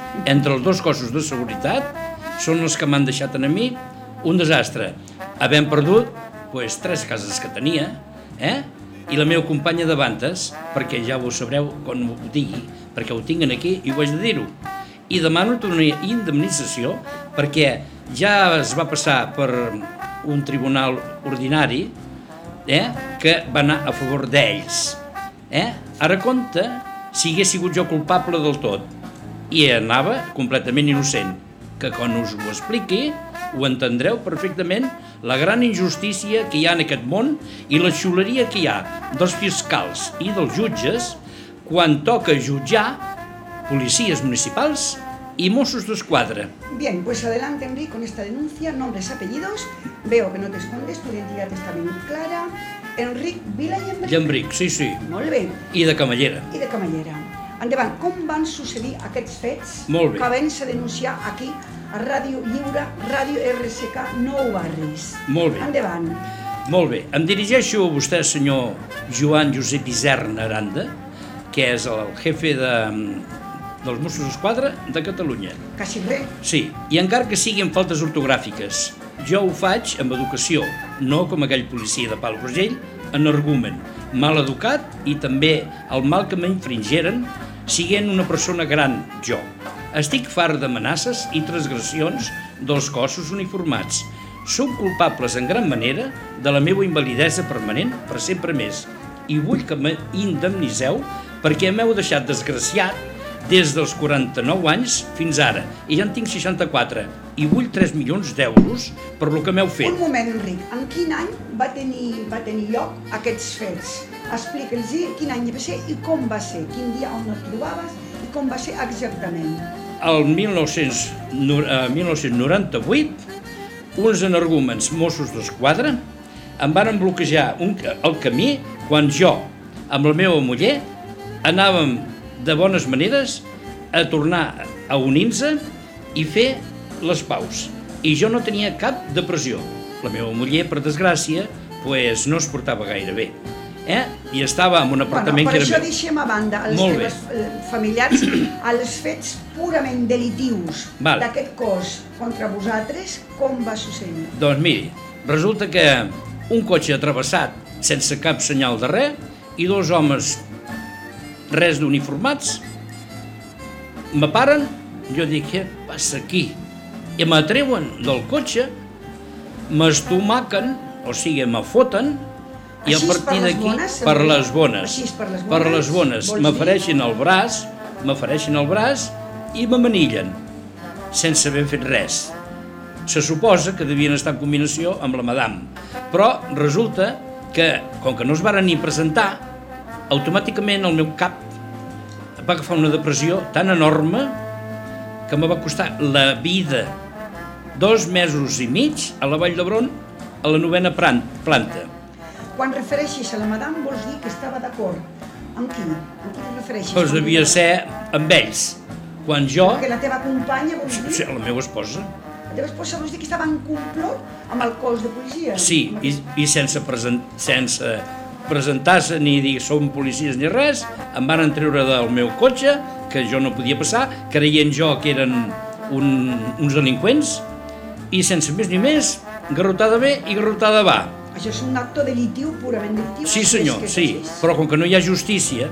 de seguretat, són els que m'han deixat a mi un desastre. Havent perdut pues, 3 cases que tenia, i la meva companya de Bantes, perquè ja ho sabreu quan ho digui, perquè ho tinc aquí i ho haig de dir-ho. I demano una indemnització perquè ja es va passar per un tribunal ordinari que va anar a favor d'ells. Ara compte si hagués sigut jo culpable del tot i anava completament innocent, que quan us ho expliqui ho entendreu perfectament, la gran injustícia que hi ha en aquest món i la xuleria que hi ha dels fiscals i dels jutges quan toca jutjar policies municipals y Mossos d'Esquadra. Bien, pues adelante, Enric, con esta denuncia, nombres, apellidos. Veo que no te escondes, tu identidad està ben clara. Enric Vila Llambric. Llambric, sí. Molt bé. I de Camallera. Endavant, com van succeir aquests fets que van se denunciar aquí a Ràdio Lliure, Ràdio RSK, Nou Barris? Molt bé. Endavant. Molt bé. Em dirigeixo a vostè, senyor Joan Josep Isern Aranda, que és el jefe dels Mossos d'Esquadra de Catalunya. Quasi res. Sí, i encara que siguin faltes ortogràfiques, Jo ho faig amb educació, no com aquell policia de Palafrugell, energumen, mal educat i també el mal que m'infringeren, siguent una persona gran, jo. Estic fart d'amenaces i transgressions dels cossos uniformats. Sou culpables en gran manera de la meva invalidesa permanent per sempre més i vull que m'indemniseu perquè m'heu deixat desgraciat des dels 49 anys fins ara, i ja en tinc 64, i vull 3 milions d'euros per lo que m'heu fet. Un moment, Enric, en quin any va tenir lloc aquests fets? Explica'ls quin any va ser i com va ser, quin dia on et trobaves i com va ser exactament. El 1998, uns energúmens Mossos d'Esquadra em van bloquejar el camí quan jo, amb la meva muller, anàvem de bones maneres a tornar a unir-nos i fer les paus. I jo no tenia cap depressió. La meva muller, per desgràcia, no es portava gaire bé. I estava en un apartament que era meu. Per això deixem a banda els teus familiars als fets purament delitius d'aquest cos contra vosaltres, com va succeir? Doncs miri, resulta que un cotxe atravessat sense cap senyal de res i dos homes res d'uniformats me paren, jo dic, què passa aquí? I m'atreuen del cotxe, m'estomaquen, o sigui, me foten, i a partir d'aquí, per les bones, m'afereixen el braç i me manillen, sense haver fet res. Se suposa que devien estar en combinació amb la madame, però resulta que, com que no es varen ni presentar, automàticament el meu cap va agafar una depressió tan enorme que me va costar la vida. 2 mesos i mig a la Vall d'Hebron, a la 9ª planta. Quan refereixis a la madame vols dir que estava d'acord. Amb qui? Amb qui te refereixis? Doncs devia ser amb ells. Quan jo... Perquè la teva companya vols dir? Sí, la meva esposa. La teva esposa vols dir que estava en complot amb el cos de policia? Sí, i sense presentar-se ni dir som policies ni res, em van treure del meu cotxe, que jo no podia passar, creient jo que eren uns delinqüents, i sense més ni més, garrotada ve i garrotada va. Això és un acte delitiu, purament delitiu? Sí senyor, sí, però com que no hi ha justícia,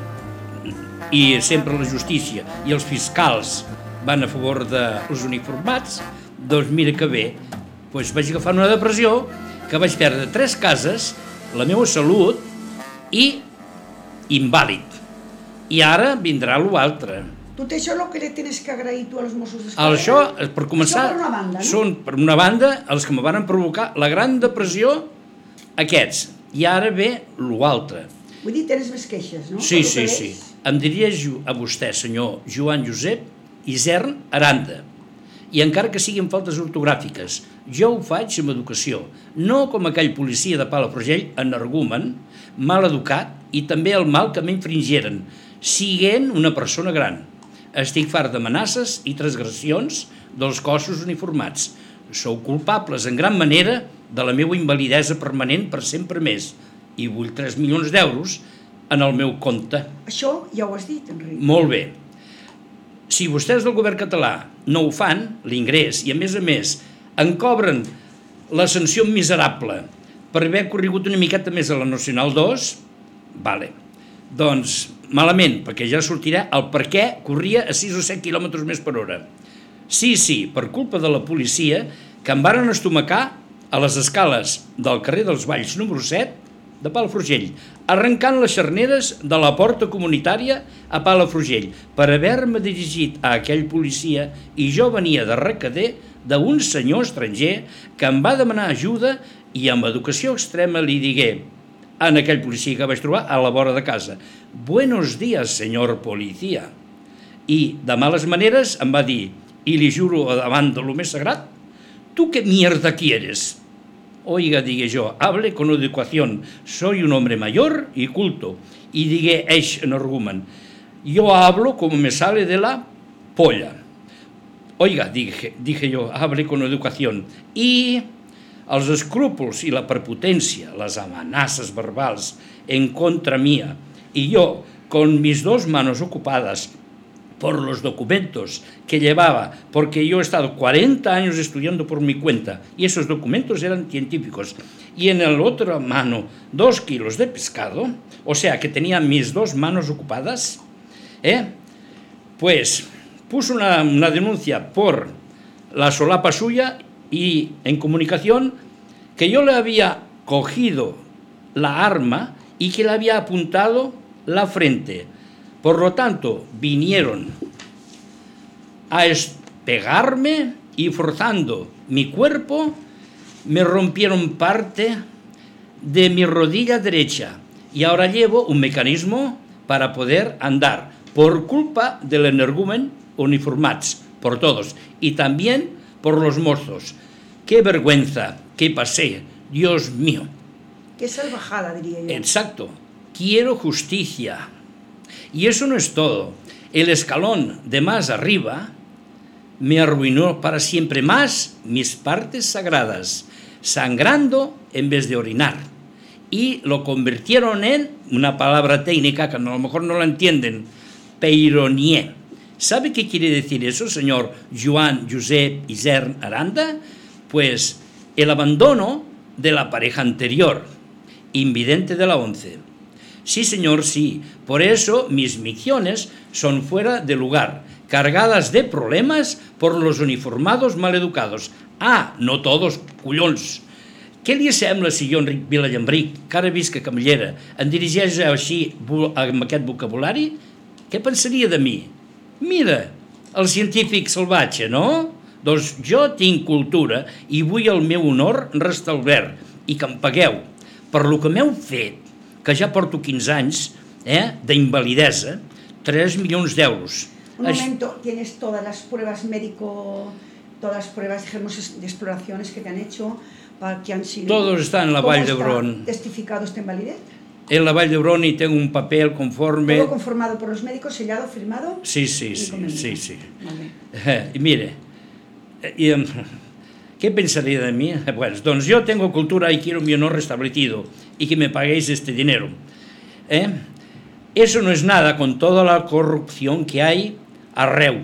i sempre la justícia i els fiscals van a favor dels uniformats, doncs mira que bé, vaig agafar una depressió que vaig perdre 3 cases, la meva salut i invàlid. I ara vindrà l'altre. Tot això és el que li tens que agrair tu als Mossos d'Esquadra? Això, per començar, per una banda, no? Són, per una banda, els que me van provocar la gran depressió, aquests. I ara ve l'altre. Vull dir, tens més queixes, no? Sí. Em dirijo a vostè, senyor Joan Josep Isern Aranda, i encara que siguin faltes ortogràfiques, jo ho faig amb educació, no com aquell policia de Palafrugell energumen, mal educat i també el mal que m'infringeren, siguent una persona gran. Estic fart d'amenaces i transgressions dels cossos uniformats. Sou culpables en gran manera de la meva invalidesa permanent per sempre més i vull 3 milions d'euros en el meu compte. Això ja ho has dit, Enric. Molt bé. Si vostès del govern català no ho fan, l'ingrés, i a més, en cobren la sanció miserable per haver corregut una miqueta més a la Nacional 2, vale. Doncs malament, perquè ja sortirà el per què corria a 6 o 7 quilòmetres més per hora. Sí, per culpa de la policia, que em varen estomacar a les escales del carrer dels Valls número 7 de Palafrugell, arrencant les xarneres de la porta comunitària a Palafrugell per haver-me dirigit a aquell policia i jo venia de recader d'un senyor estranger que em va demanar ajuda i amb educació extrema li digué a aquell policia que vaig trobar a la vora de casa: «Buenos días, señor policía». I de males maneres em va dir, i li juro davant de lo més sagrat: «¿Tú qué mierda quieres?» «Oiga», digué jo, «hable con educación, soy un hombre mayor y culto». Y digué energumen, «yo hablo como me sale de la polla». «Oiga», dije yo, «hable con educación». Y els escrúpols i la prepotència, les amenaces verbals en contra mía, y yo, con mis 2 manos ocupadas por los documentos que llevaba, porque yo he estado 40 años estudiando por mi cuenta y esos documentos eran científicos, y en la otra mano 2 kilos de pescado, o sea que tenía mis 2 manos ocupadas, pues puso una denuncia por la solapa suya y en comunicación que yo le había cogido la arma y que le había apuntado la frente. Por lo tanto, vinieron a pegarme y forzando mi cuerpo, me rompieron parte de mi rodilla derecha y ahora llevo un mecanismo para poder andar por culpa del energumen uniformats, por todos, y también por los mozos. ¡Qué vergüenza que pasé! Dios mío. Qué salvajada, diría yo. Exacto. Quiero justicia. Y eso no es todo. El escalón de más arriba me arruinó para siempre más mis partes sagradas, sangrando en vez de orinar. Y lo convirtieron en una palabra técnica que a lo mejor no la entienden, peironier. ¿Sabe qué quiere decir eso, señor Joan Josep Isern Aranda? Pues el abandono de la pareja anterior, invidente de la 11. Sí, señor, sí. Por eso mis misiones son fuera de lugar, cargadas de problemas por los uniformados maleducados. Ah, no todos, collons. Què li sembla si jo, Enric Vilallambrit, que ara visc a Camallera, em dirigeix així amb aquest vocabulari? Què pensaria de mi? Mira, el científic salvatge, no? Doncs jo tinc cultura i vull el meu honor restablert i que em pagueu per lo que m'heu fet, que ja porto 15 anys d'invalidesa, 3 milions d'euros. Un momento, tienes todas las pruebas todas las pruebas, digamos, de exploraciones que te han hecho, para que han sido... Todos están en la Vall d'Hebron. ¿Testificado esta invalidez? En la Vall d'Hebron y tengo un papel conforme... ¿Todo conformado por los médicos, sellado, firmado? Sí. Vale. Y mire, ¿qué pensaría de mí? Pues, doncs yo tengo cultura y quiero mi honor restablecido y que me paguéis este dinero. Eso no es nada con toda la corrupción que hay arreu.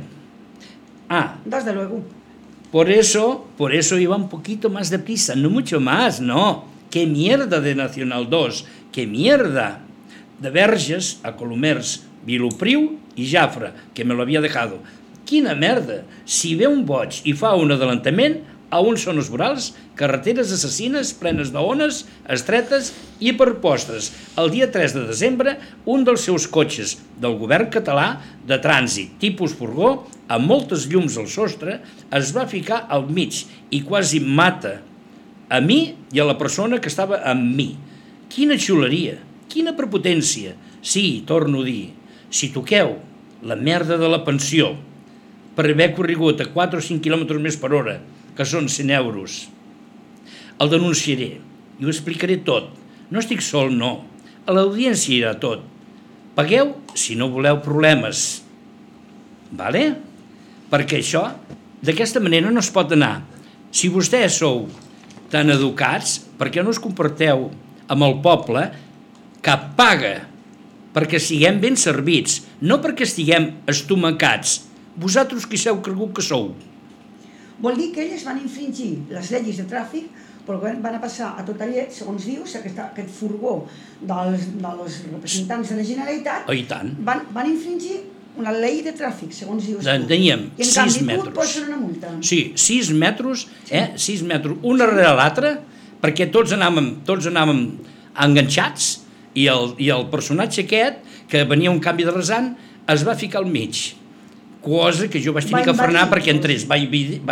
Desde luego. Por eso iba un poquito más deprisa, no mucho más, no. ¡Qué mierda de Nacional 2! ¡Qué mierda! De Verges a Colomers, Vilopriu i Jafra, que me lo havia dejado. Quina merda! Si ve un boig i fa un adelantament, a uns zones vorals, carreteres assassines plenes d'ones, estretes i per postres. El dia 3 de desembre, un dels seus cotxes del govern català de trànsit, tipus furgó, amb moltes llums al sostre, es va ficar al mig i quasi mata a mi i a la persona que estava amb mi. Quina xuleria, quina prepotència. Sí, torno a dir, si toqueu la merda de la pensió per haver corregut a 4 o 5 km més per hora, que són 100 euros, el denunciaré i ho explicaré tot. No estic sol, no. A l'audiència irà tot. Pagueu si no voleu problemes. Vale? Perquè això, d'aquesta manera no es pot anar. Si vostès sou tan educats, per què no us comporteu amb el poble que paga perquè siguem ben servits, no perquè estiguem estomacats. Vosaltres qui s'heu cregut que sou? Vol dir que ells van infringir les lleis de tràfic perquè van a passar a tot Llet, segons dius, aquest furgó dels representants de la Generalitat, van infringir una llei de tràfic, segons dius tu. Teníem 6 metres. I en canvi tu pots una multa. Sí, 6 metres, 6 metres, un darrere l'altre, perquè tots anàvem enganxats i el personatge aquest, que venia un canvi de rasant, es va ficar al mig. Cosa que jo vaig tenir que frenar perquè entrés. Va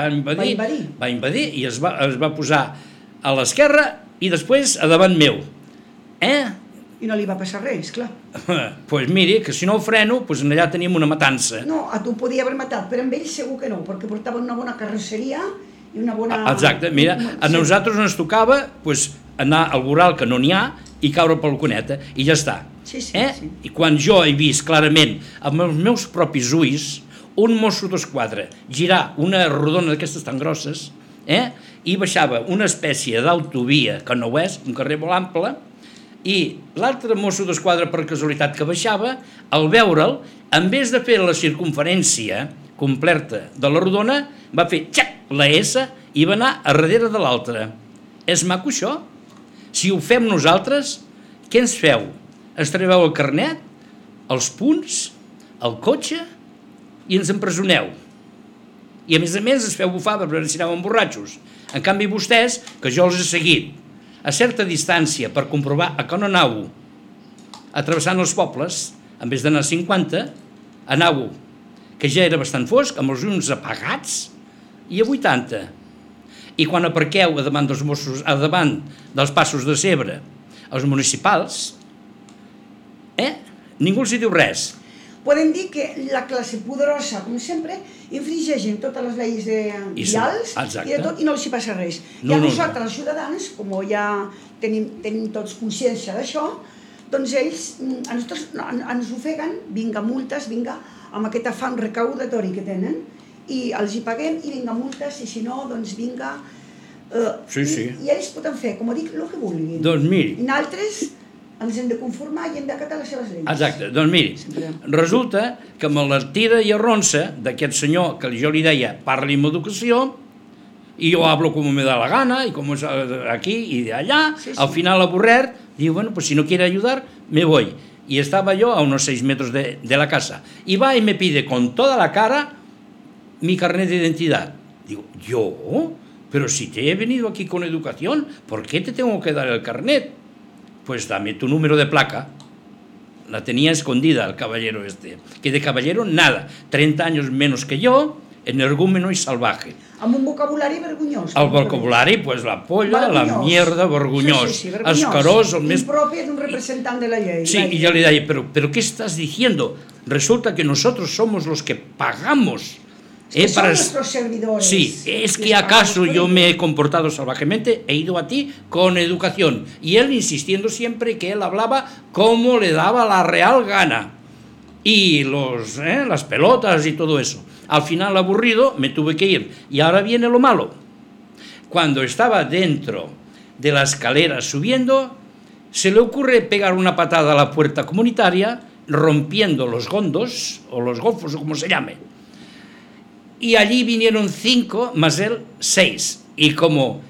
invadir i es va posar a l'esquerra i després a davant meu. I no li va passar res, clar. Doncs miri, que si no el freno, allà teníem una matança. No, a tu podia haver matat, però amb ell segur que no, perquè portava una bona carrosseria i una bona... Exacte, mira, a nosaltres ens tocava anar al voral que no n'hi ha i caure pel cuneta, i ja està. Sí. I quan jo he vist clarament amb els meus propis ulls un mosso d'esquadra girar una rodona d'aquestes tan grosses i baixava una espècie d'autovia, que no ho és, un carrer molt ample, i l'altre mosso d'esquadra per casualitat que baixava, al veure'l, en vez de fer la circunferència completa de la rodona, va fer xac, la S i va anar a darrere de l'altra. És maco això? Si ho fem nosaltres, què ens feu? Ens traureu el carnet, els punts, el cotxe i ens empresoneu. I a més es feu bufar per veure si anàvem borratxos. En canvi vostès, que jo els he seguit a certa distància per comprovar a on anàveu atravessant els pobles, en vez d'anar a 50, anàveu, que ja era bastant fosc, amb els llums apagats, i a 80. I quan aparqueu davant dels Mossos, davant dels passos de Cebre, els municipals, ningú els hi diu res. Podem dir que la classe poderosa, com sempre, infringeixen totes les lleis vials i de tot i no els hi passa res. I a nosaltres, els ciutadans, com ja tenim tots consciència d'això, doncs ells ens ofeguen, vinga multes, vinga, amb aquest afany recaudatori que tenen, i els hi paguem i vinga multes, i si no, doncs vinga... I ells poden fer, com dic, el que vulguin. Doncs miri... I nosaltres ens hem de conformar i hem d'acatar les seves lleis. Exacte, doncs miri, resulta que amb la tira i arronsa d'aquest senyor que jo li deia parli amb educació, i jo hablo como me da la gana, y como es aquí y de allá, al final aburrer, digo, bueno, pues si no quiere ayudar, me voy. Y estaba yo a unos 6 metros de la casa. Y va y me pide con toda la cara mi carnet de identidad. Digo, ¿yo? Pero si te he venido aquí con educación, ¿por qué te tengo que dar el carnet? Pues dame tu número de placa. La tenía escondida el caballero este. Que de caballero, nada. 30 años menos que yo, energúmeno y salvaje. Amb un vocabulari vergonyós. El vocabulari, pues la polla, vergonyós. La mierda, vergonyós. Sí, vergonyós. Escarós, el més... Impropi d'un representant de la llei. Sí, y yo le dije, pero ¿qué estás diciendo? Resulta que nosotros somos los que pagamos. Son nuestros servidores. Sí, es que acaso yo me he comportado salvajemente, he ido a ti con educación. Y él insistiendo siempre que él hablaba como le daba la real gana. Y las pelotas y todo eso. Al final, aburrido, me tuve que ir. Y ahora viene lo malo. Cuando estaba dentro de la escalera subiendo, se le ocurre pegar una patada a la puerta comunitaria, rompiendo los gondos, o los gofos, o como se llame. Y allí vinieron 5, más él 6. Y como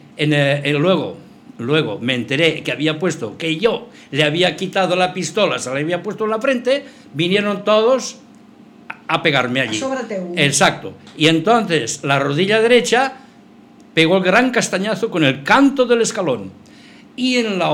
luego me enteré que había puesto, que yo le había quitado la pistola, se la había puesto en la frente, vinieron todos a pegarme allí. Exacto. Y entonces la rodilla derecha pegó el gran castañazo con el canto del escalón. Y en el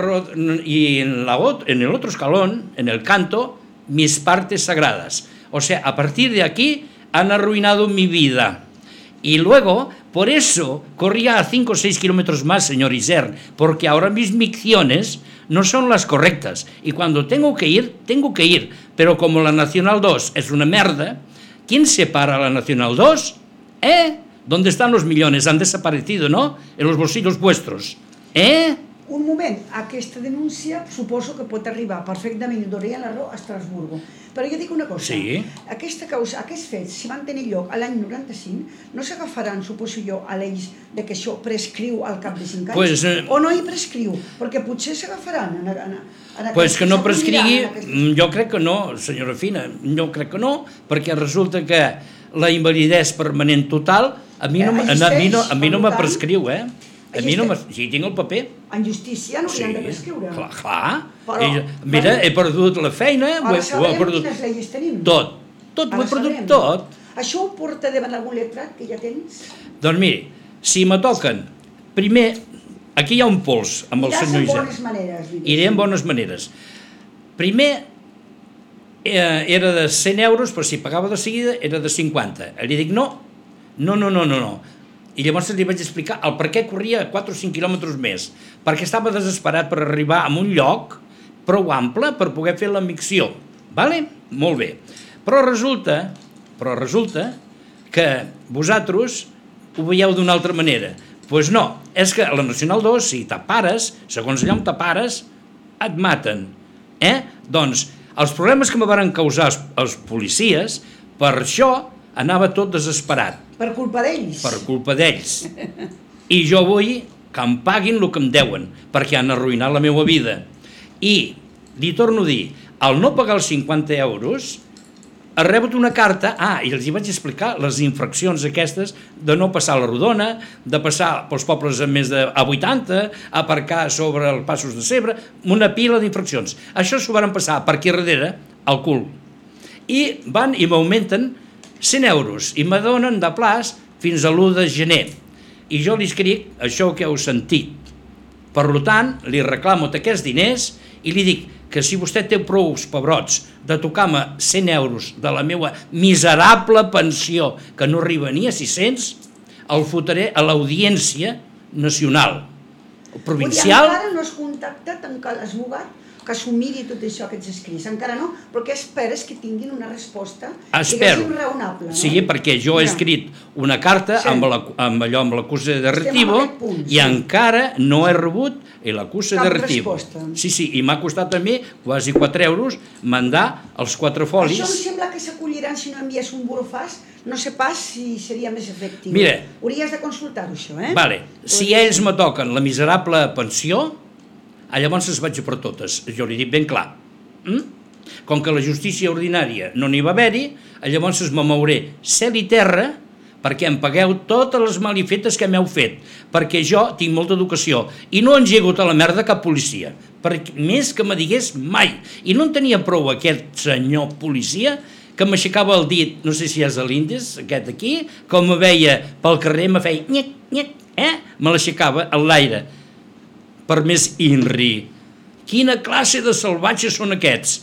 otro escalón, en el canto, mis partes sagradas. O sea, a partir de aquí han arruinado mi vida. Y luego, por eso, corría a 5 o 6 kilómetros más, señor Isern, porque ahora mis micciones no son las correctas. Y cuando tengo que ir, tengo que ir. Pero como la Nacional 2 es una merda, ¿quién separa la Nacional 2? ¿Dónde están los millones? Han desaparecido, ¿no? En los bolsillos vuestros. Un moment, aquesta denúncia suposo que pot arribar perfectament, i donaria la raó, a Estrasburgo. Però jo dic una cosa, aquesta causa, aquests fets, si van tenir lloc a l'any 95, no s'agafaran, suposo jo, a l'ells de que això prescriu al cap de 5 anys, o no hi prescriu, perquè potser s'agafaran pues que no prescrigui, jo crec que no, senyora Fina, jo crec que no, perquè resulta que la invalidesa permanent total a mi no me prescriu, A mi no sí, tinc el paper. En justícia no li han de prescriure. Clar. Mira, he perdut la feina, ho he perdut... Quines lleis tenim. Tot, ho he perdut tot. Això ho porta davant algun letrat que ja tens? Doncs miri, si me toquen, primer, aquí hi ha un pols amb el senyor Isern. Iré amb bones maneres. Primer, era de 100 euros, però si pagava de seguida era de 50. Li dic no. I llavors li vaig explicar el per què corria 4 o 5 quilòmetres més, perquè estava desesperat per arribar a un lloc prou ample per poder fer la micció. Vale? Molt bé. Però resulta que vosaltres ho veieu d'una altra manera. Doncs no, és que a la Nacional 2, si t'apares, segons allà on t'apares, et maten. Doncs els problemes que me van causar els policies, per això anava tot desesperat. Per culpa d'ells. Per culpa d'ells. I jo vull que em paguin el que em deuen, perquè han arruïnat la meva vida. I li torno a dir, al no pagar els 50 euros, ha rebut una carta, i els hi vaig explicar les infraccions aquestes de no passar la rodona, de passar pels pobles a més de 80, aparcar sobre els passos de Cebre, una pila d'infraccions. Això s'ho van passar per aquí darrere, al cul. I van i m'augmenten 100 euros i me donen de plaç fins a l'1 de gener. I jo li escric això que heu sentit. Per tant, li reclamo aquests diners i li dic que si vostè té prou pebrots de tocar-me 100 euros de la meva miserable pensió, que no arriba ni a 600, el fotré a l'Audiència Nacional. Provincial... Encara no has contactat amb l'Esbogat que s'ho miri tot això, aquests escrits. Encara no, però què esperes que tinguin una resposta diguéssim raonable, no? Sí, perquè jo he escrit una carta amb l'acuse de recibo i encara no he rebut l'acuse de recibo. Sí, i m'ha costat a mi quasi 4 euros mandar els 4 folis. Això em sembla que s'acolliran si no envies un burofax, no sé pas si seria més efectiu. Mira, hauries de consultar-ho, això, Vale, si ells me toquen la miserable pensió, llavors es vaig per totes, jo li dic ben clar. Com que la justícia ordinària no n'hi va haver-hi, llavors me mouré cel i terra perquè em pagueu totes les malifetes que m'heu fet, perquè jo tinc molta educació i no engego a la merda cap policia, més que me digués mai. I no en tenia prou aquest senyor policia que m'aixecava el dit, no sé si és a l'Índies, aquest aquí, com me veia pel carrer, me feia nyec, nyec, me l'aixecava a l'aire. Per més INRI. Quina classe de salvatges són aquests?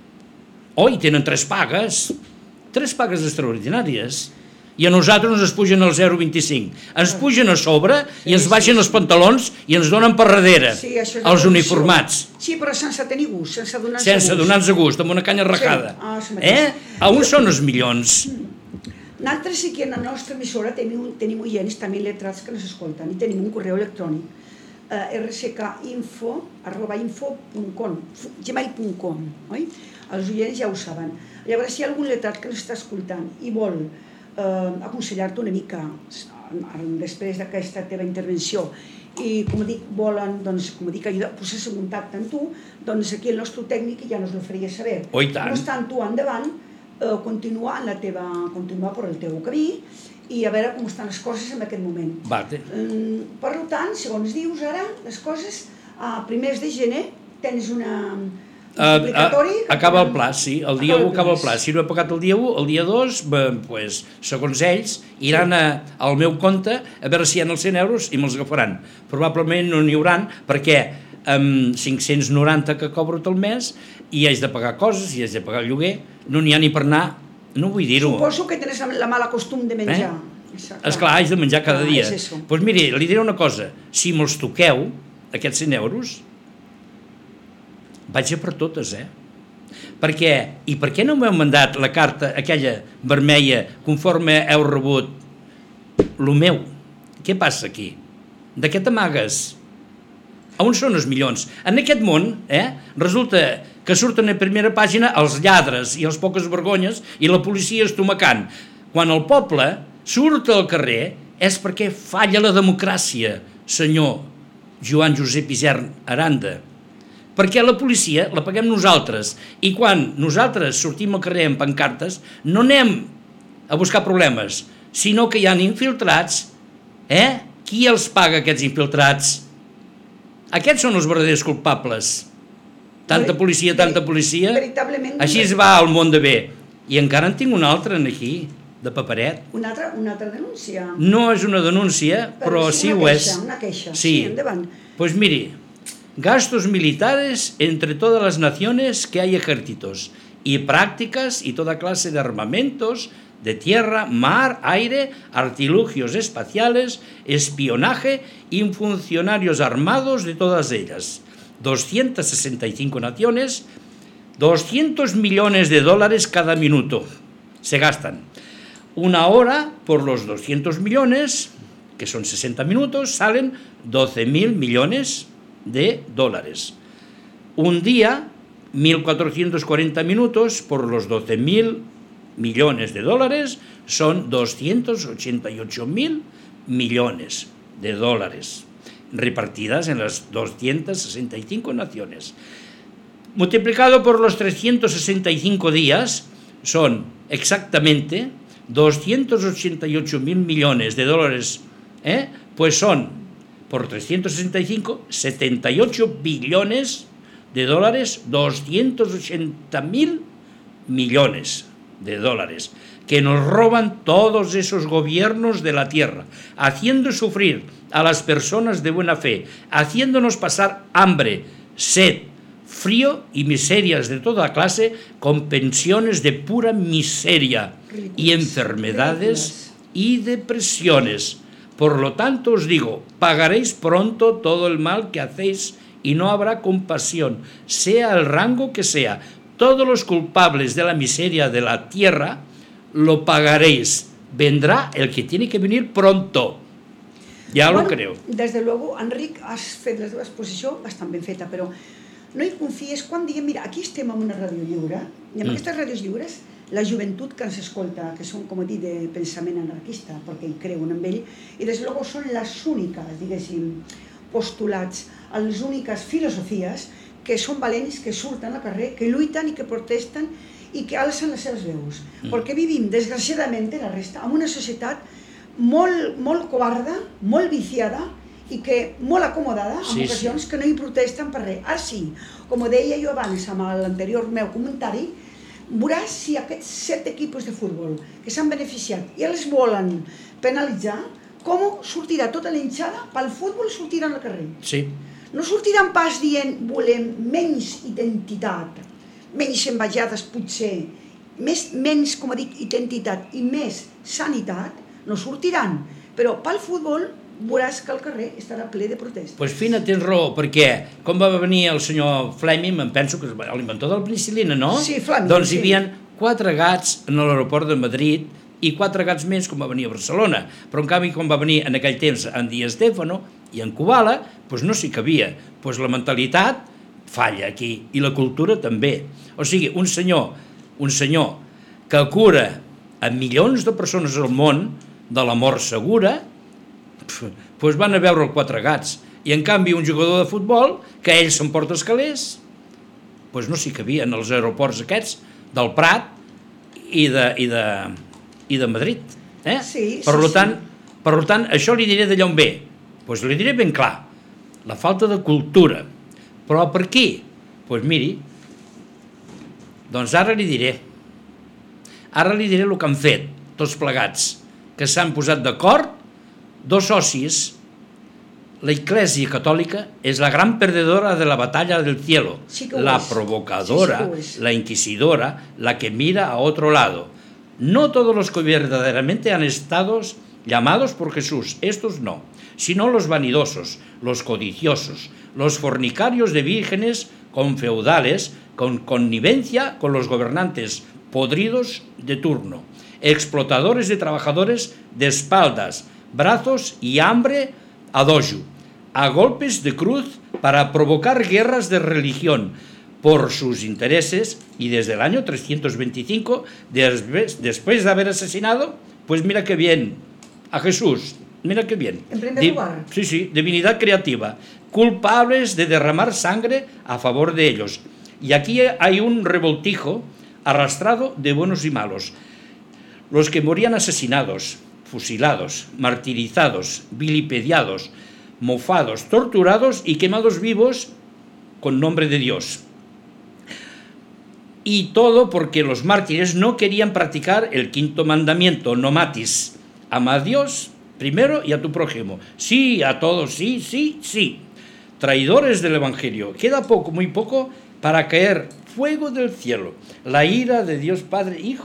I tenen 3 pagues. 3 pagues extraordinàries. I a nosaltres ens pugen el 0,25. Ens pugen a sobre i ens baixen els pantalons i ens donen per darrere. Els uniformats. Sí, però sense tenir gust, sense donar-nos gust. Sense donar-nos gust, amb una canya rajada. A on són els milions? Nosaltres sí que en la nostra emissora tenim oients també lletrats que ens escolten i tenim un correu electrònic rck.info@gmail.com, oi? Els oients ja ho saben. Llavors, si hi ha algun lletrat que ens està escoltant i vol aconsellar-te una mica després d'aquesta teva intervenció i, com dic, volen, doncs, com dic, posar-se en contacte amb tu, doncs aquí el nostre tècnic ja nos ho faria saber. Oh, i tant. No estant tu endavant, continuar per el teu camí i a veure com estan les coses en aquest moment. Per tant, segons dius ara, les coses a primers de gener tens una multiplicatori... Acaba el pla, sí, el dia 1 acaba el pla. Si no he pagat el dia 1, el dia 2, segons ells, iran al meu compte a veure si hi ha els 100 euros i me'ls agafaran. Probablement no n'hi hauran perquè amb 590 que cobro tot el mes i haig de pagar coses i haig de pagar el lloguer, no n'hi ha ni per anar. No vull dir-ho. Suposo que tens la mala costum de menjar. Esclar, haig de menjar cada dia. Doncs miri, li diré una cosa. Si me'ls toqueu, aquests 100 euros, vaig a per totes, Per què no m'heu mandat la carta aquella vermella conforme heu rebut lo meu? Què passa aquí? De què t'amagues? On són els milions? En aquest món, resulta que surten a primera pàgina els lladres i els poques vergonyes i la policia estomacant. Quan el poble surt al carrer és perquè falla la democràcia, senyor Joan Josep Isern Aranda. Perquè la policia la paguem nosaltres i quan nosaltres sortim al carrer amb pancartes no anem a buscar problemes, sinó que hi ha infiltrats. Qui els paga aquests infiltrats? Aquests són els verdaders culpables. Tanta policia, així es va al món de bé. I encara en tinc una altra aquí, de paperet. Una altra denúncia? No és una denúncia, però sí ho és. Una queixa, sí, endavant. Pues mire, gastos militares entre todas las naciones que hay ejércitos y prácticas y toda clase de armamentos de tierra, mar, aire, artilugios espaciales, espionaje y funcionarios armados de todas ellas. 265 naciones, 200 millones de dólares cada minuto se gastan. Una hora por los 200 millones, que son 60 minutos, salen 12.000 millones de dólares. Un día, 1.440 minutos por los 12.000 millones de dólares son 288.000 millones de dólares repartidas en las 265 naciones. Multiplicado por los 365 días son exactamente 288.000 millones de dólares, pues son, por 365, 78 billones de dólares, 280.000 millones de dólares, que nos roban todos esos gobiernos de la tierra, haciendo sufrir a las personas de buena fe, haciéndonos pasar hambre, sed, frío y miserias de toda clase, con pensiones de pura miseria y enfermedades y depresiones. Por lo tanto os digo, pagaréis pronto todo el mal que hacéis y no habrá compasión, sea el rango que sea. Todos los culpables de la miseria de la tierra lo pagaréis. Vendrá el que tiene que venir pronto. Ja lo creo. Des de luego, Enric, has fet la teva exposició bastant ben feta, però no hi confies quan diguem, mira, aquí estem en una ràdio lliure, i en aquestes ràdios lliures, la joventut que ens escolta, que són, com he dit, de pensament anarquista, perquè hi creuen en ell, i des de luego són les úniques, diguéssim, postulats, les úniques filosofies que són valents, que surten al carrer, que lluiten i que protesten i que alcen les seves veus. Perquè vivim, desgraciadament, la resta, en una societat molt covarda, molt viciada i que molt acomodada, en ocasions, que no hi protesten per res. Ara sí, com deia jo abans amb l'anterior meu comentari, veuràs si aquests 7 equips de futbol que s'han beneficiat i els volen penalitzar, com sortirà tota l'hinchada pel futbol, sortiran al carrer. Sí. No sortiran pas dient volem menys identitat, menys envejades potser, menys, com dic, identitat i més sanitat, no sortiran, però pel futbol veuràs que el carrer estarà ple de protestes. Doncs Fina, tens raó, perquè com va venir el senyor Fleming, em penso que és l'inventor de la penicil·lina, no? Sí, Fleming. Doncs hi havia 4 gats en l'aeroport de Madrid i 4 gats més com va venir a Barcelona. Però en canvi, com va venir en aquell temps en Di Stéfano i en Kubala, doncs no s'hi cabia. Doncs la mentalitat falla aquí i la cultura també. O sigui, un senyor que cura a milions de persones al món de la mort segura, doncs van a veure els 4 gats. I en canvi un jugador de futbol, que ell s'emporta els calés, doncs no s'hi cabia en els aeroports aquests del Prat i de Madrid. Per tant, això li diré d'allà on ve. Doncs li diré ben clar, la falta de cultura. Però per què? Doncs miri, doncs ara li diré el que han fet tots plegats, que s'han posat d'acord 2 socis. La Iglesia Católica es la gran perdedora de la batalla del cielo, la provocadora, la inquisidora, la que mira a otro lado. No todos los que verdaderamente han estado llamados por Jesús, estos no, sino los vanidosos, los codiciosos, los fornicarios de vírgenes con feudales, con connivencia con los gobernantes podridos de turno, explotadores de trabajadores de espaldas, brazos y hambre a dojo, a golpes de cruz para provocar guerras de religión por sus intereses, y desde el año 325, después de haber asesinado, pues mira qué bien, a Jesús, mira qué bien. En primer lugar. Sí, divinidad creativa, culpables de derramar sangre a favor de ellos. Y aquí hay un revoltijo arrastrado de buenos y malos. Los que morían asesinados, fusilados, martirizados, vilipendiados, mofados, torturados y quemados vivos con nombre de Dios. Y todo porque los mártires no querían practicar el 5º mandamiento, no matis. Ama a Dios primero y a tu prójimo. Sí, a todos, sí. Traidores del Evangelio. Queda poco, muy poco, para caer fuego del cielo. La ira de Dios Padre, Hijo,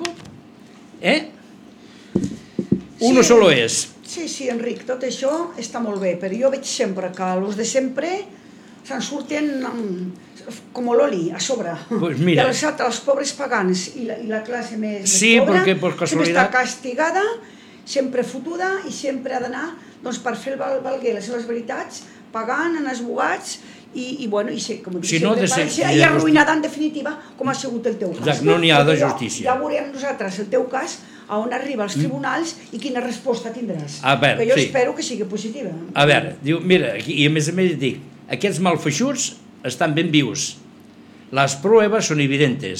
Uno solo és. Sí, Enric, tot això està molt bé, però jo veig sempre que els de sempre se'n surten com l'oli a sobre. Pues mira. I els pobres pagans i la classe més pobra sempre està castigada, sempre fotuda i sempre ha d'anar per fer valguer les seves veritats, pagant en esbogats i arruïnada en definitiva com ha sigut el teu cas. No n'hi ha de justícia. Ja veurem nosaltres el teu cas a on arriba als tribunals i quina resposta tindràs. Que jo espero que sigui positiva. A veure, diu, mira, i a més dic, aquests malfeixuts estan ben vius. Les pruebas son evidentes,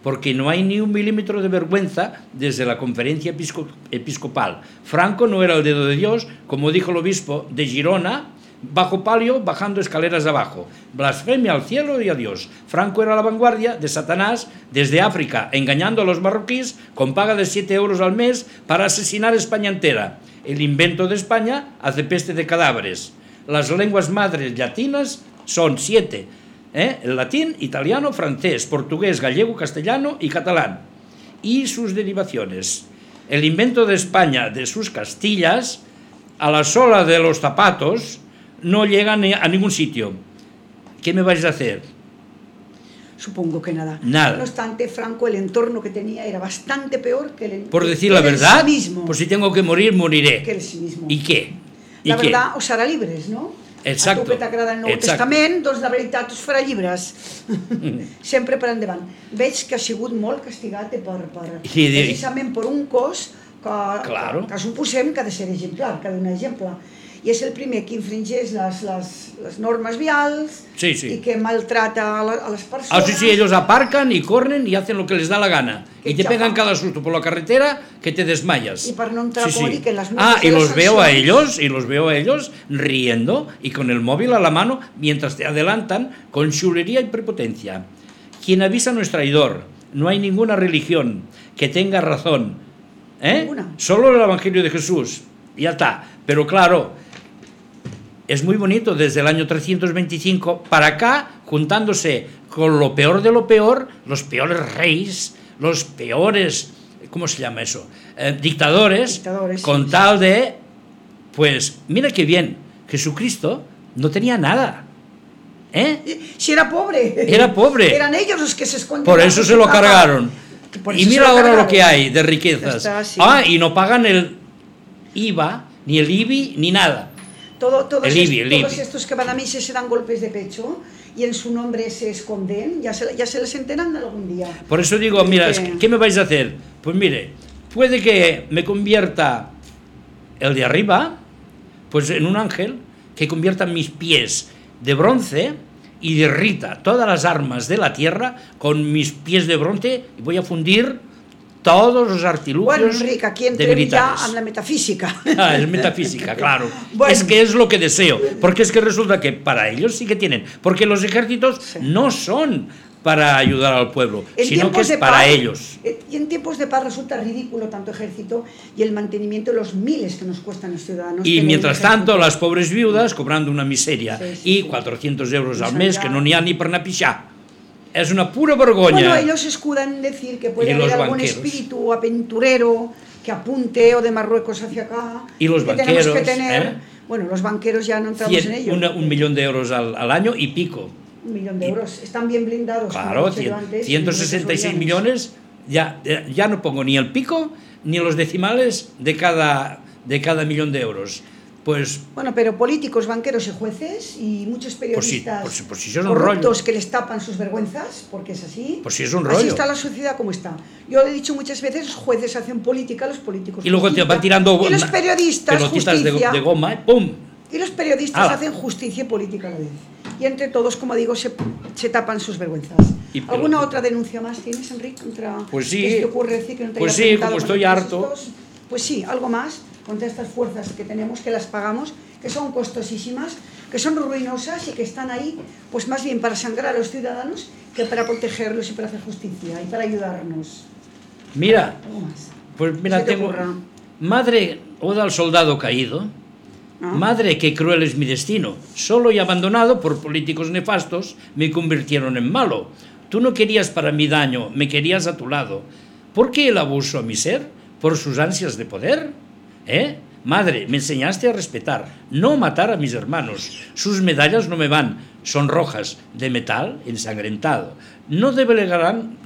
porque no hay ni un milímetro de vergüenza desde la conferencia episcopal. Franco no era el dedo de Dios, como dijo el obispo de Girona, bajo palio, bajando escaleras abajo. Blasfemia al cielo y a Dios. Franco era la vanguardia de Satanás desde África, engañando a los marroquíes con paga de 7 euros al mes para asesinar España entera. El invento de España hace peste de cadáveres. Las lenguas madres latinas son 7. El latín, italiano, francés, portugués, gallego, castellano y catalán. Y sus derivaciones. El invento de España, de sus Castillas, a la sola de los zapatos, no llegan a ningún sitio. ¿Qué me vais a hacer? Supongo que nada. Nada. No obstante, Franco, el entorno que tenía era bastante peor que el Por decir la verdad, sí mismo. pues si tengo que morir, moriré. Que el sí mismo. ¿Y qué? La verdad os harà llibres, no? Exacto. A tu que t'agrada el Nou Testament, doncs la veritat us farà llibres. Sempre per endavant. Veig que ha sigut molt castigat precisament per un cos que suposem que ha de ser exemplar, que ha de donar exemple. I és el primer que infringeix les normes vials y que maltrata a las personas. Sí, ellos aparcan y corren y hacen lo que les da la gana. Y te pegan cada susto por la carretera que te desmayas. Y para no entrar que las y los veo a ellos riendo y con el móvil a la mano mientras te adelantan con chulería y prepotencia. Quien avisa no es traidor. No hay ninguna religión que tenga razón. Solo el Evangelio de Jesús. Ya está. Pero claro, es muy bonito desde el año 325 para acá, juntándose con lo peor de lo peor, los peores reyes, los peores, ¿cómo se llama eso? Dictadores, con tal de, pues, mira qué bien, Jesucristo no tenía nada. Si era pobre. Era pobre. Eran ellos los que se escondían. Por eso se lo cargaron. Y mira ahora lo que hay de riquezas. Y no pagan el IVA, ni el IBI, ni nada. Todos estos que van a misa se dan golpes de pecho y en su nombre se esconden, ya se les enteran algún día. Por eso digo, mira, ¿qué me vais a hacer? Pues mire, puede que me convierta el de arriba, pues en un ángel, que convierta mis pies de bronce y derrita todas las armas de la tierra con mis pies de bronce y voy a fundir todos los artilugios. Bueno, Enrique, aquí entrem ya a la metafísica. Es metafísica, claro. Es que es lo que deseo. Porque es que resulta que para ellos sí que tienen. Porque los ejércitos no son para ayudar al pueblo, sino que es para ellos. Y en tiempos de paz resulta ridículo tanto ejército y el mantenimiento de los miles que nos cuestan los ciudadanos. Y mientras tanto, las pobres viudas cobrando una miseria y 400 euros al mes, que no n'hi ha ni per anar a pixar. Es una pura vergüenza. Bueno, ellos escudan en decir que puede haber algún espíritu aventurero que apunte o de Marruecos hacia acá. Y los banqueros. Tenemos que tener, bueno, los banqueros ya no entramos en ello. 1 millón de euros al año y pico. 1 millón de euros. Están bien blindados. Claro, 166 millones. Ya no pongo ni el pico ni los decimales de cada millón de euros. Pues, bueno, pero políticos, banqueros y jueces y muchos periodistas pues si son corruptos que les tapan sus vergüenzas, porque es así. Pues si es un rollo. Así está la sociedad como está. Yo he dicho muchas veces, los jueces hacen política, los políticos y luego te van tirando y los periodistas justicia de goma, ¡pum! Y los periodistas hacen justicia y política a la vez. Y entre todos, como digo, se tapan sus vergüenzas. ¿Alguna otra denuncia más tienes, Enrique? Pues sí. ¿Qué te ocurre decir que no te pues sí, como estoy harto. Pues sí, algo más. Contra estas fuerzas que tenemos, que las pagamos, que son costosísimas, que son ruinosas y que están ahí, pues más bien para sangrar a los ciudadanos que para protegerlos y para hacer justicia y para ayudarnos. Mira, pues mira, tengo madre, oda al soldado caído, madre, qué cruel es mi destino, solo y abandonado por políticos nefastos, me convirtieron en malo. Tú no querías para mi daño, me querías a tu lado. ¿Por qué el abuso a mi ser? ¿Por sus ansias de poder? Madre, me enseñaste a respetar, no matar a mis hermanos. Sus medallas no me van, son rojas, de metal ensangrentado. No doblegarán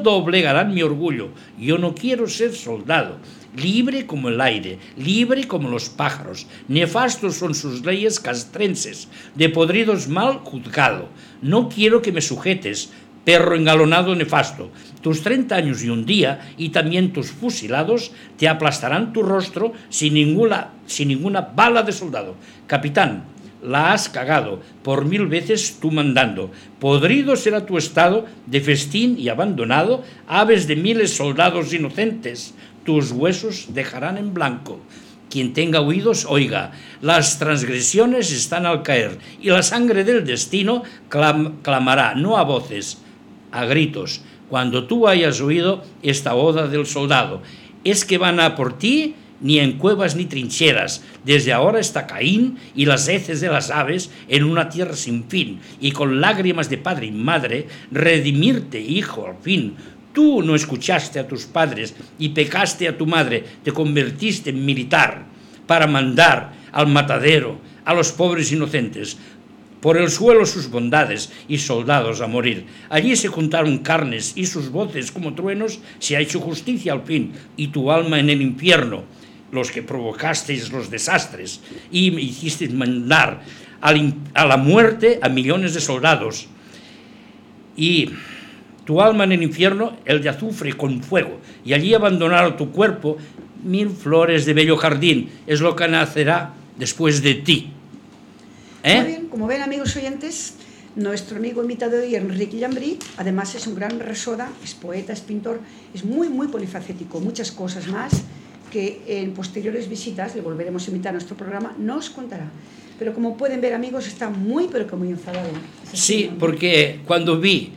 mi orgullo. Yo no quiero ser soldado. Libre como el aire, libre como los pájaros. Nefastos son sus leyes castrenses, de podridos mal juzgado. No quiero que me sujetes, perro engalonado nefasto. Tus 30 años y un día, y también tus fusilados, te aplastarán tu rostro sin ninguna bala de soldado. Capitán, la has cagado, por 1000 veces tú mandando. Podrido será tu estado de festín y abandonado, aves de miles soldados inocentes, tus huesos dejarán en blanco. Quien tenga oídos, oiga, las transgresiones están al caer, y la sangre del destino clamará, no a voces, a gritos, cuando tú hayas oído esta oda del soldado. Es que van a por ti, ni en cuevas ni trincheras. Desde ahora está Caín y las heces de las aves en una tierra sin fin, y con lágrimas de padre y madre, redimirte, hijo, al fin. Tú no escuchaste a tus padres y pecaste a tu madre, te convertiste en militar para mandar al matadero a los pobres inocentes. Por el suelo sus bondades y soldados a morir. Allí se juntaron carnes y sus voces como truenos se ha hecho justicia al fin, y tu alma en el infierno, los que provocasteis los desastres y me hicisteis mandar a la muerte a millones de soldados. Y tu alma en el infierno, el de azufre con fuego, y allí abandonaron tu cuerpo 1000 flores de bello jardín, es lo que nacerá después de ti. Muy bien, como ven, amigos oyentes, nuestro amigo invitado de hoy, Enrique Llambrí, además es un gran resoda, es poeta, es pintor, es muy, muy polifacético, muchas cosas más que en posteriores visitas le volveremos a invitar a nuestro programa, nos contará. Pero como pueden ver, amigos, está muy, pero que muy enfadado. Sí, porque cuando vi...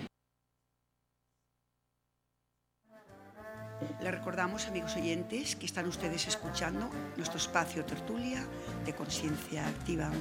Les recordamos, amigos oyentes, que están ustedes escuchando nuestro espacio tertulia de Conciencia Activa.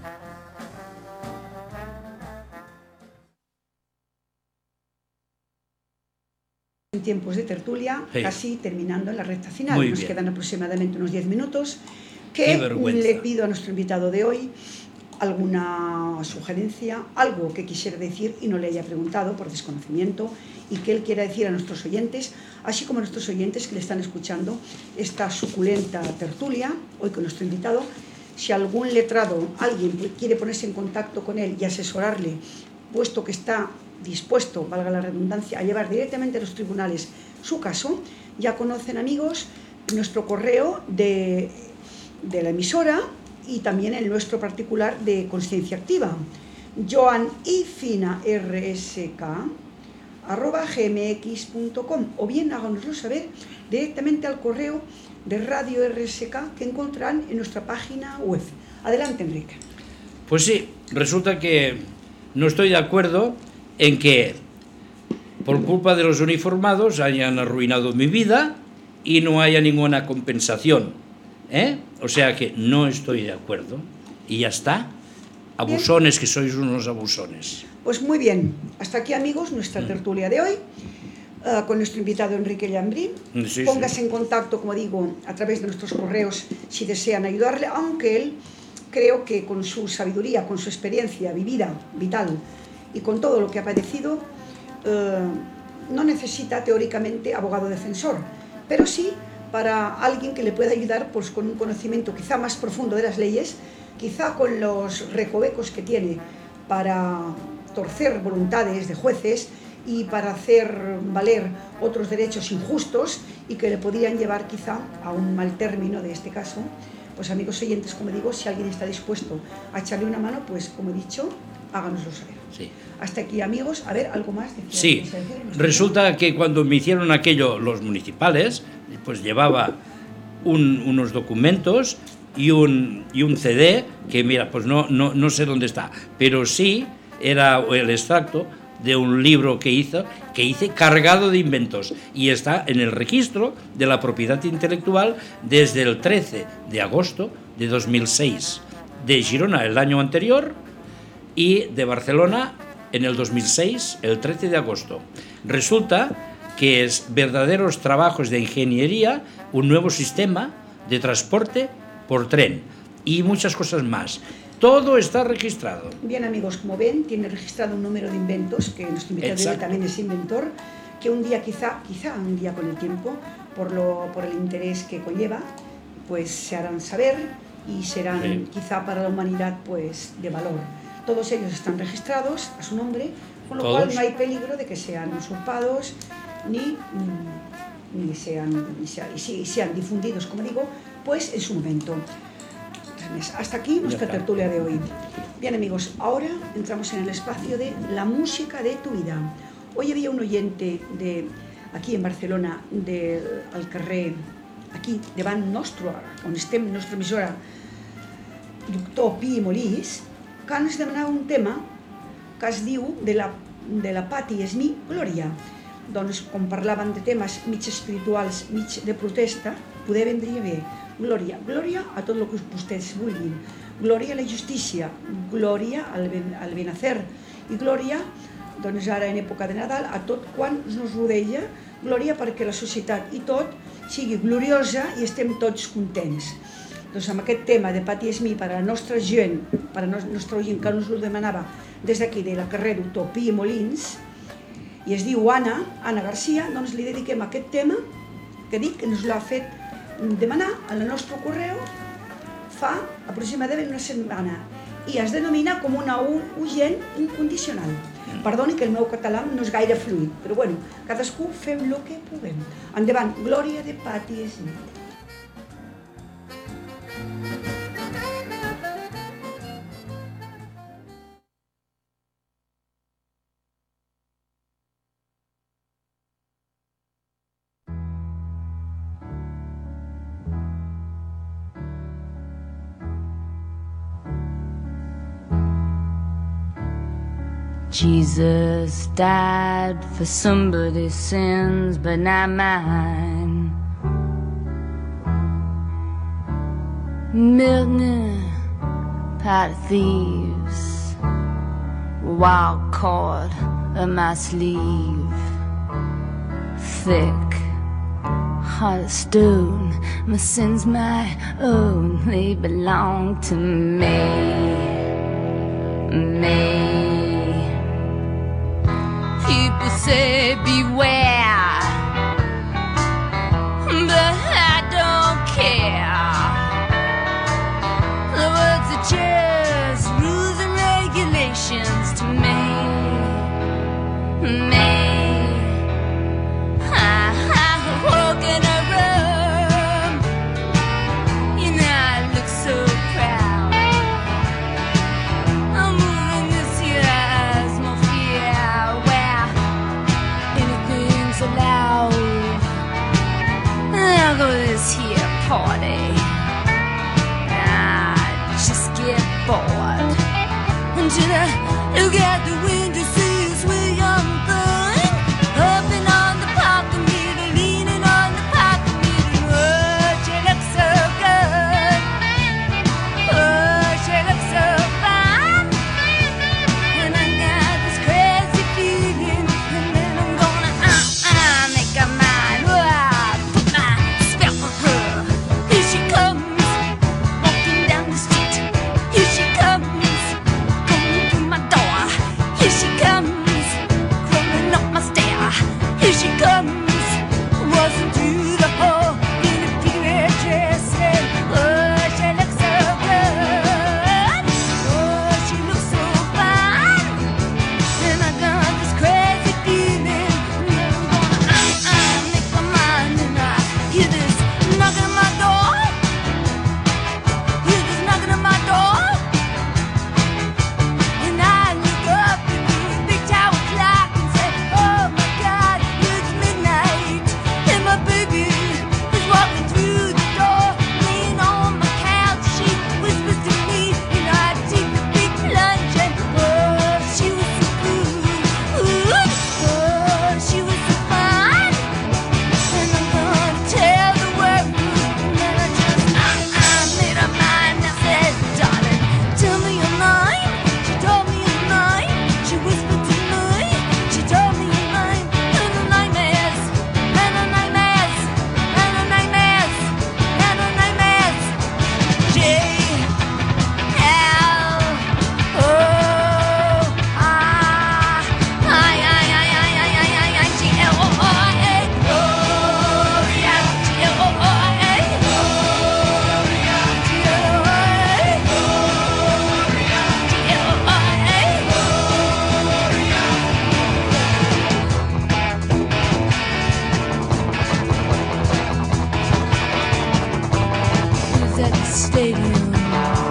En tiempos de tertulia, sí, casi terminando en la recta final. Nos quedan aproximadamente unos 10 minutos, que le pido a nuestro invitado de hoy alguna sugerencia, algo que quisiera decir y no le haya preguntado por desconocimiento, y que él quiera decir a nuestros oyentes, así como a nuestros oyentes que le están escuchando esta suculenta tertulia, hoy con nuestro invitado. Si algún letrado, alguien quiere ponerse en contacto con él y asesorarle, puesto que está dispuesto, valga la redundancia, a llevar directamente a los tribunales su caso, ya conocen, amigos, nuestro correo de la emisora y también el nuestro particular de Conciencia Activa, joanifinaRSK@gmx.com, o bien háganoslo saber directamente al correo de Radio RSK que encontrarán en nuestra página web. Adelante, Enrique. Pues sí, resulta que no estoy de acuerdo en que por culpa de los uniformados hayan arruinado mi vida y no haya ninguna compensación, O sea que no estoy de acuerdo y ya está. Abusones, que sois unos abusones. Pues muy bien, hasta aquí, amigos, nuestra tertulia de hoy con nuestro invitado Enrique Llambrí. Sí, póngase en contacto, como digo, a través de nuestros correos si desean ayudarle, aunque él, creo que con su sabiduría, con su experiencia vivida, vital y con todo lo que ha padecido, no necesita teóricamente abogado defensor, pero sí para alguien que le pueda ayudar, pues, con un conocimiento quizá más profundo de las leyes, quizá con los recovecos que tiene para torcer voluntades de jueces y para hacer valer otros derechos injustos y que le podrían llevar quizá a un mal término de este caso. Pues, amigos oyentes, como digo, si alguien está dispuesto a echarle una mano, pues, como he dicho, háganoslo saber. Sí. Hasta aquí, amigos. A ver, ¿algo más? Sí, resulta que cuando me hicieron aquello los municipales, pues llevaba unos documentos y un CD que, mira, pues no sé dónde está, pero sí era el extracto de un libro que hice cargado de inventos, y está en el registro de la propiedad intelectual desde el 13 de agosto de 2006, de Girona el año anterior y de Barcelona en el 2006, el 13 de agosto. Resulta que es verdaderos trabajos de ingeniería, un nuevo sistema de transporte por tren y muchas cosas más. Todo está registrado. Bien, amigos, como ven, tiene registrado un número de inventos, que nuestro invitado también es inventor, que un día, quizá un día con el tiempo, por el interés que conlleva, pues se harán saber y serán quizá para la humanidad, pues, de valor. Todos ellos están registrados a su nombre, con lo cual no hay peligro de que sean usurpados ni sean difundidos, como digo, pues en su momento. viernes. Hasta aquí nuestra tertulia de hoy. Bien, amigos, ahora entramos en el espacio de la música de tu vida. Hoy había un oyente de aquí en Barcelona, al carrer, aquí, davant nostre, on estem, nostra emissora, doctor Pi Molís, que ens demanava un tema que es diu de la Patti Smith, Glòria. Doncs, com parlaven de temes mig espirituals, mig de protesta, poder vendria bé. Glòria, glòria a tot el que vostès vulguin. Glòria a la justícia, glòria al benacer i glòria, doncs ara en època de Nadal, a tot quan ens rodeja, glòria perquè la societat i tot sigui gloriosa i estem tots contents. Doncs amb aquest tema de Patti Smith per a la nostra gent, per a la nostra gent que ens ho demanava des d'aquí, de la carrer Doctor Pi Molins, i es diu Anna Garcia, doncs li dediquem aquest tema que dic que ens l'ha fet demanar al nostre correu fa aproximadament una setmana i es denomina com una urgent incondicional. Perdoni que el meu català no és gaire fluid, però bueno, cadascú fem el que puguem. Endavant, Glòria de Patti Smith. Jesus died for somebody's sins, but not mine. Milton, pot of thieves, wild cord of my sleeve, thick heart of stone. My sins my own, they belong to me. People say beware, but I don't care. The words are just rules and regulations to me. I walk in a room, you know I look so proud. I'm moving this year's more fear, where anything's allowed. I'll go to this here party, I just get bored. And should I look out the window, see a sweet young thing hopping on the parking meter, leaning on the parking meter. Oh, she looks so good. Oh, she looks so fine. And I got this crazy feeling, and then I'm gonna make her mine. Oh, put my spell on her. Here she comes, walking down the street. Here she comes, coming through my door. Here she comes, crawling up my stair. Here she comes, waltzing through the hall in a period dress. Oh, she looks so good. Oh, she looks so fine. And I got this crazy feeling, and I'm gonna make my mind. And I hear this knocking at my door. Hear this knocking at my door. And I look up at this big tower clock and say, oh my God, it's midnight. And my baby is walking through the door, laying on my couch. She whispers to me, and I take a big plunge. And oh, she was so good. Ooh, oh, she was so fine. And I'm gonna tell the world. And then I just made up mind. I said, darling, tell me your name. She told me your name. She whispered to me. She told me your name. And her name is, and her name is, and her name is, and her name is At the stadium,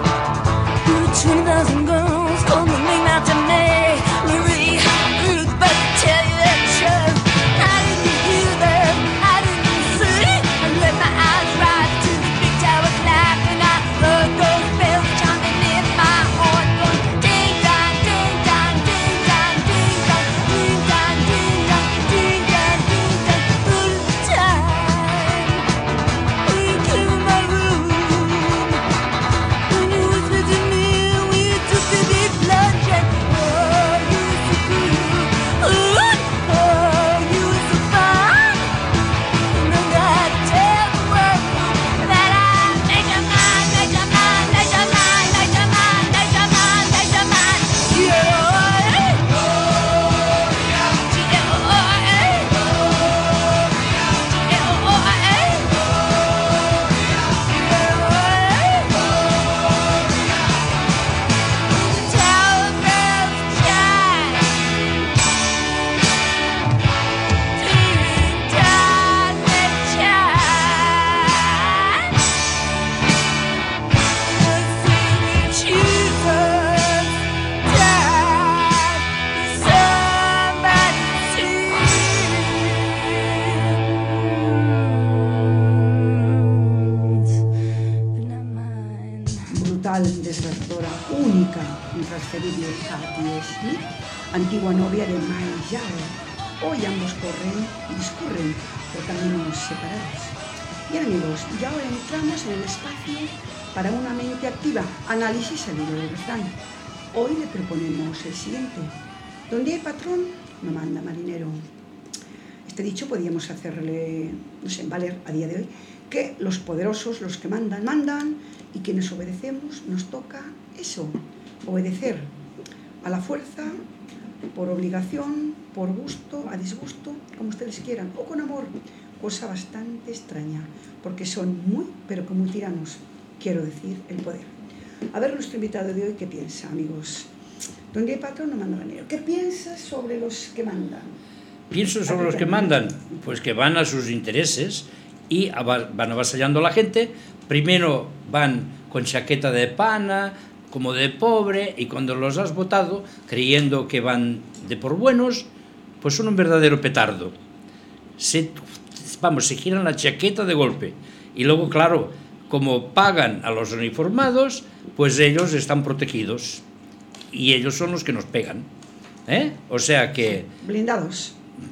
intransferible Katy Smith, antigua novia de Miles Jagger. Hoy ambos discurren por caminos separados. Bien amigos, ya ahora entramos en el espacio para una mente activa, análisis al hilo del refrán. Hoy le proponemos el siguiente: donde hay patrón, no manda marinero. Este dicho podríamos hacerle, no sé, valer a día de hoy, que los poderosos, los que mandan, mandan, y quienes obedecemos nos toca eso, obedecer a la fuerza, por obligación, por gusto, a disgusto, como ustedes quieran, o con amor, cosa bastante extraña, porque son muy, pero que muy tiranos, quiero decir, el poder. A ver nuestro invitado de hoy, ¿qué piensa, amigos? Donde hay patrón no manda marinero. ¿Qué piensas sobre los que mandan? Pienso sobre los que mandan, pues que van a sus intereses y van avasallando a la gente. Primero van con chaqueta de pana, como de pobre, y cuando los has votado, creyendo que van de por buenos, pues son un verdadero petardo. Se giran la chaqueta de golpe. Y luego, claro, como pagan a los uniformados, pues ellos están protegidos. Y ellos son los que nos pegan. O sea que... Blindados.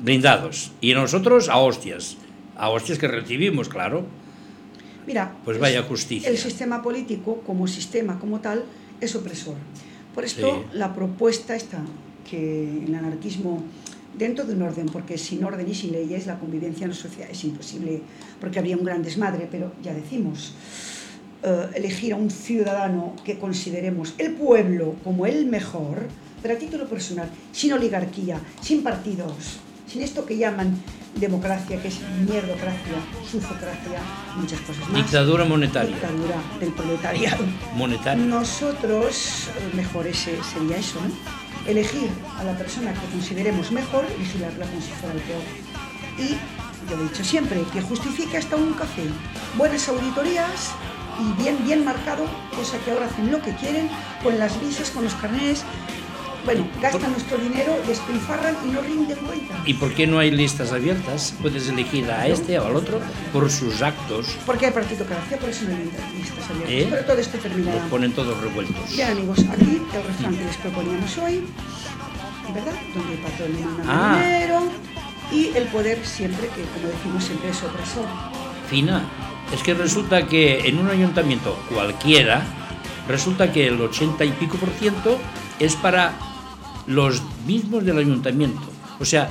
Y nosotros a hostias que recibimos, claro. Mira, pues vaya justicia. El sistema político, como sistema, como tal, es opresor. Por esto, sí, la propuesta está que el anarquismo, dentro de un orden, porque sin orden y sin leyes la convivencia en la sociedad es imposible, porque habría un gran desmadre, pero ya decimos, elegir a un ciudadano que consideremos el pueblo como el mejor, pero a título personal, sin oligarquía, sin partidos, sin esto que llaman democracia, que es mierdocracia, sufocracia, muchas cosas más. Dictadura monetaria. Dictadura del proletariado. Monetaria. Nosotros, mejor sería eso, ¿no? Elegir a la persona que consideremos mejor, vigilarla como si fuera el peor. Y yo he dicho siempre que justifique hasta un café. Buenas auditorías y bien marcado, cosa que ahora hacen lo que quieren, con las visas, con los carnets. Bueno, gastan nuestro dinero, despilfarran y no rinden cuenta. ¿Y por qué no hay listas abiertas? Puedes elegir a este o al otro por sus actos. Porque hay partitocracia, por eso no hay listas abiertas. Pero todo esto terminará. Los ponen todos revueltos. Bien amigos, aquí el refrán que les proponíamos hoy, ¿verdad? Donde el patrón le manda dinero y el poder siempre, que como decimos siempre es opresor. Fina, es que resulta que en un ayuntamiento cualquiera, resulta que el 80 y pico % es para los mismos del ayuntamiento, o sea,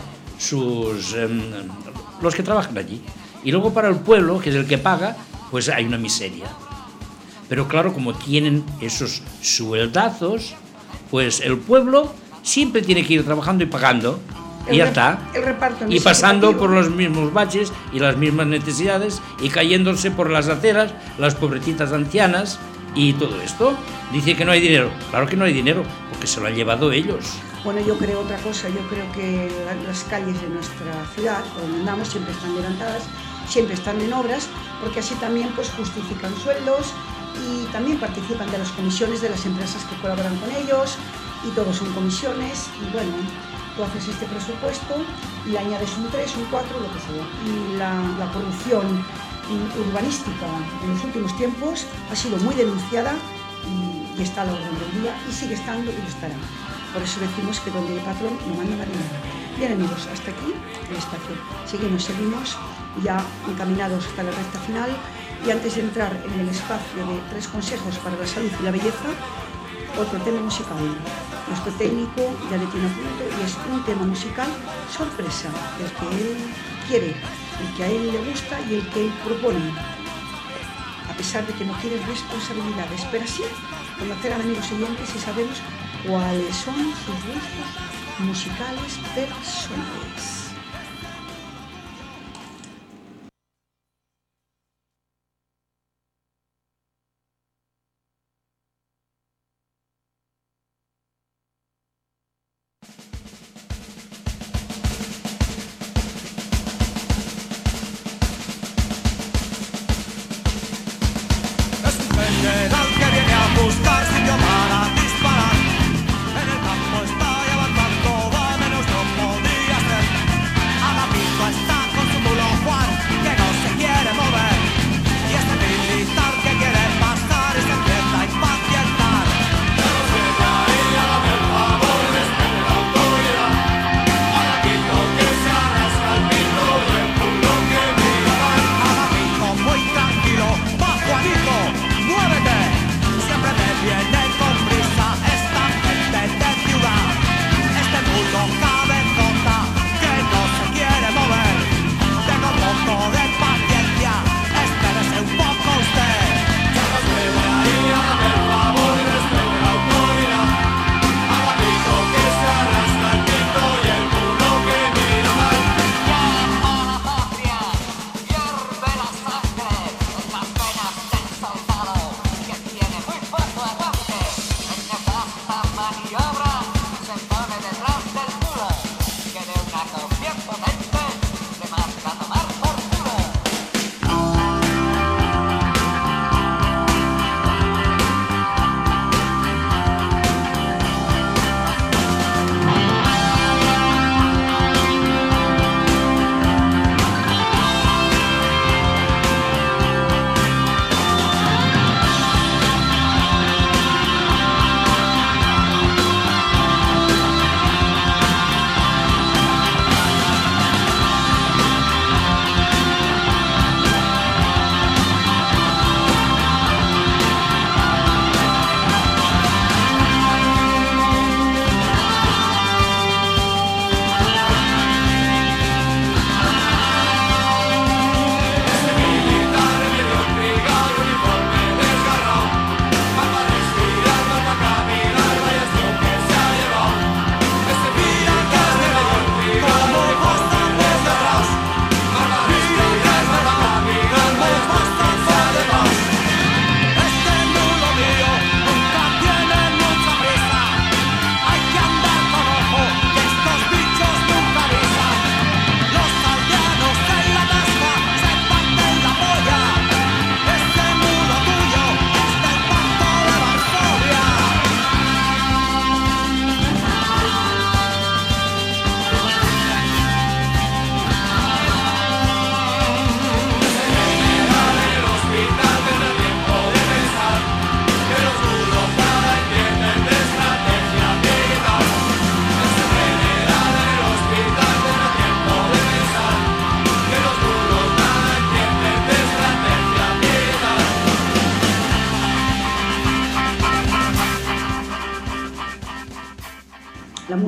los que trabajan allí. Y luego para el pueblo, que es el que paga, pues hay una miseria. Pero claro, como tienen esos sueldazos, pues el pueblo siempre tiene que ir trabajando y pagando, y ya está. El reparto y pasando por los mismos baches y las mismas necesidades, y cayéndose por las aceras, las pobrecitas ancianas, y todo esto. Dice que no hay dinero. Claro que no hay dinero, porque se lo han llevado ellos. Bueno, yo creo otra cosa. Yo creo que las calles de nuestra ciudad, donde andamos, siempre están levantadas, siempre están en obras, porque así también pues justifican sueldos y también participan de las comisiones de las empresas que colaboran con ellos, y todos son comisiones. Y bueno, tú haces este presupuesto y le añades un 3, un 4, lo que sea. Y la corrupción urbanística en los últimos tiempos ha sido muy denunciada y está a la orden del día, y sigue estando y lo estará. Por eso decimos que donde el patrón no manda marinero. Bien amigos, hasta aquí el espacio. Seguimos ya encaminados hasta la recta final, y antes de entrar en el espacio de 3 consejos para la salud y la belleza, otro tema musical. Nuestro técnico ya le tiene a punto, y es un tema musical sorpresa, el que él quiere, el que a él le gusta y el que él propone, a pesar de que no quiere responsabilidades, pero sí conocer a amigos oyentes y sabemos cuáles son sus gustos musicales personales. En el campo está y avanzando, va menos no podía ser.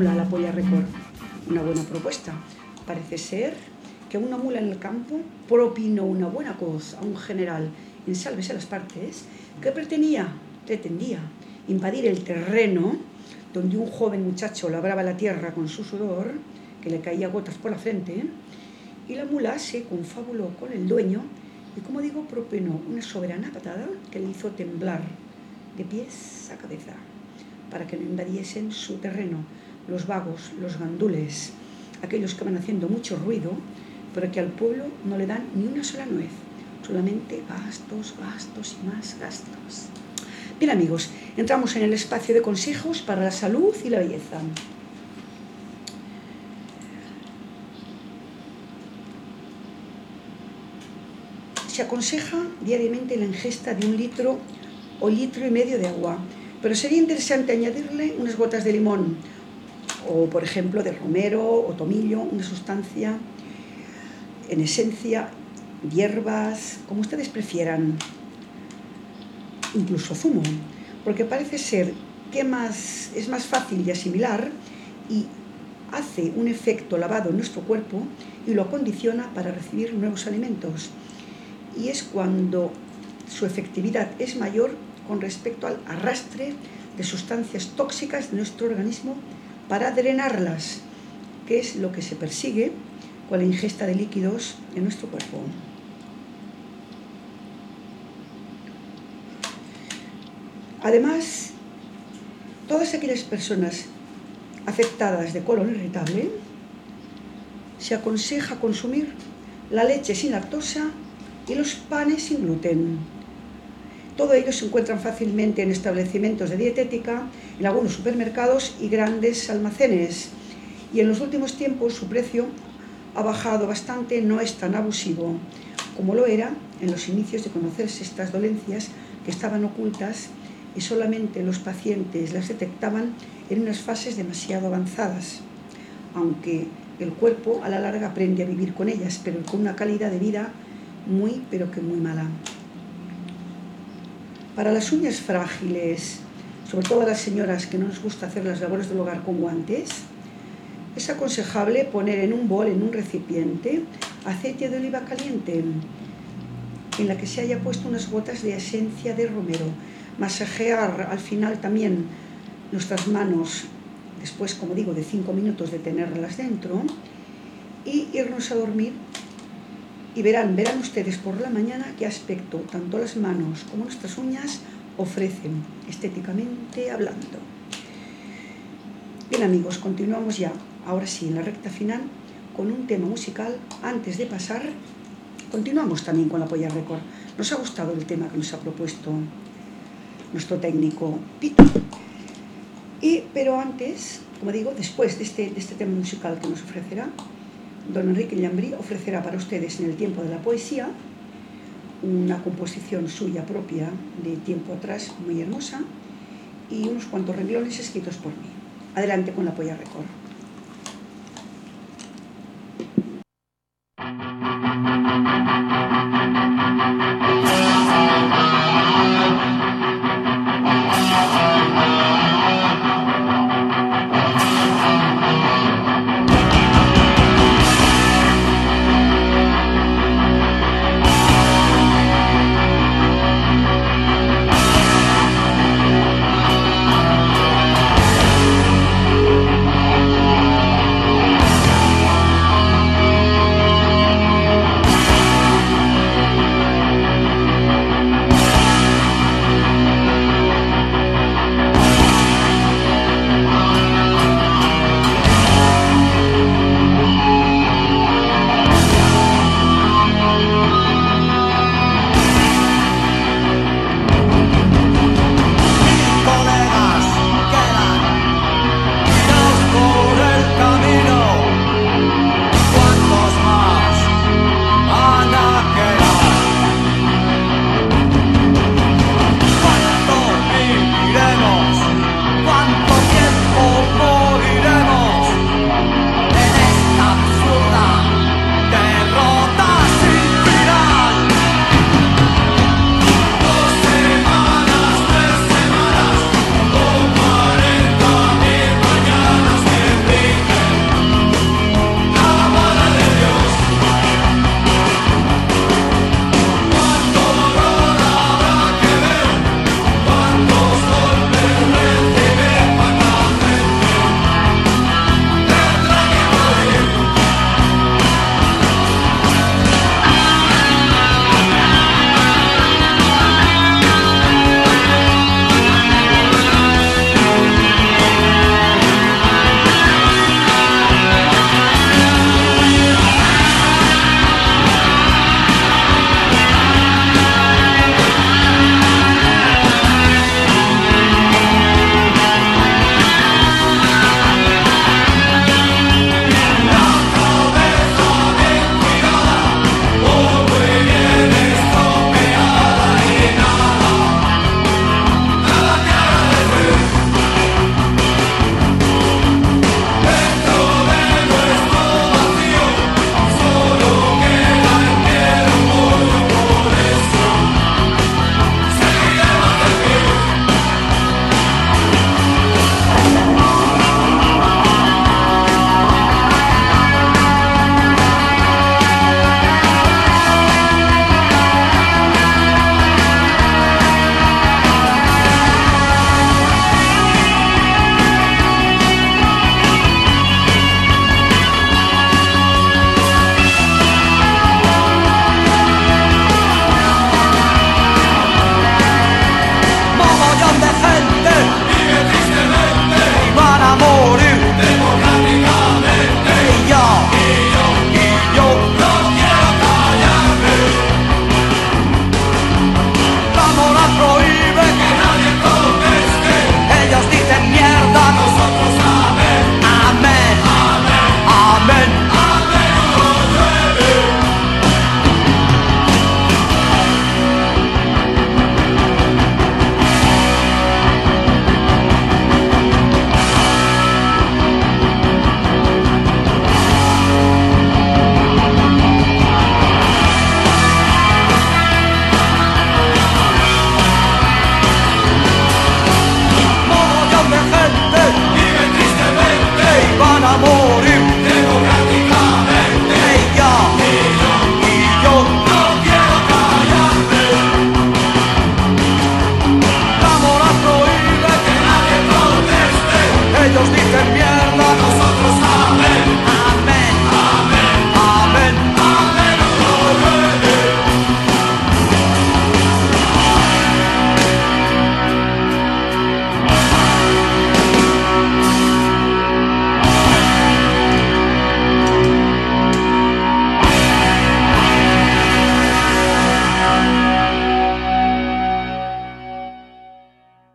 mula a la Polla Record. Una buena propuesta. Parece ser que una mula en el campo propinó una buena coz a un general en Sálvese las Partes que pretendía invadir el terreno donde un joven muchacho labraba la tierra con su sudor, que le caía gotas por la frente, y la mula se confabuló con el dueño y, como digo, propinó una soberana patada que le hizo temblar de pies a cabeza para que no invadiesen su terreno los vagos, los gandules, aquellos que van haciendo mucho ruido, pero que al pueblo no le dan ni una sola nuez, solamente gastos, gastos y más gastos. Bien, amigos, entramos en el espacio de consejos para la salud y la belleza. Se aconseja diariamente la ingesta de 1 litro o 1,5 litros de agua, pero sería interesante añadirle unas gotas de limón o, por ejemplo, de romero o tomillo, una sustancia en esencia, hierbas, como ustedes prefieran, incluso zumo, porque parece ser que es más fácil de asimilar y hace un efecto lavado en nuestro cuerpo y lo acondiciona para recibir nuevos alimentos. Y es cuando su efectividad es mayor con respecto al arrastre de sustancias tóxicas de nuestro organismo para drenarlas, que es lo que se persigue con la ingesta de líquidos en nuestro cuerpo. Además, todas aquellas personas afectadas de colon irritable se aconseja consumir la leche sin lactosa y los panes sin gluten. Todo ello se encuentran fácilmente en establecimientos de dietética, en algunos supermercados y grandes almacenes. Y en los últimos tiempos su precio ha bajado bastante, no es tan abusivo como lo era en los inicios de conocerse estas dolencias que estaban ocultas y solamente los pacientes las detectaban en unas fases demasiado avanzadas, aunque el cuerpo a la larga aprende a vivir con ellas, pero con una calidad de vida muy, pero que muy mala. Para las uñas frágiles, sobre todo a las señoras que no nos gusta hacer las labores del hogar con guantes, es aconsejable poner en un bol, en un recipiente, aceite de oliva caliente, en la que se haya puesto unas gotas de esencia de romero, masajear al final también nuestras manos, después, como digo, de 5 minutos de tenerlas dentro, y irnos a dormir. Y verán ustedes por la mañana qué aspecto tanto las manos como nuestras uñas ofrecen, estéticamente hablando. Bien, amigos, continuamos ya, ahora sí, en la recta final, con un tema musical. Antes de pasar, continuamos también con la Polla Record. Nos ha gustado el tema que nos ha propuesto nuestro técnico Pito. Pero antes, como digo, después de este tema musical que nos ofrecerá, don Enrique Llambrí ofrecerá para ustedes en el tiempo de la poesía una composición suya propia de tiempo atrás, muy hermosa, y unos cuantos renglones escritos por mí. Adelante con la Polla Record.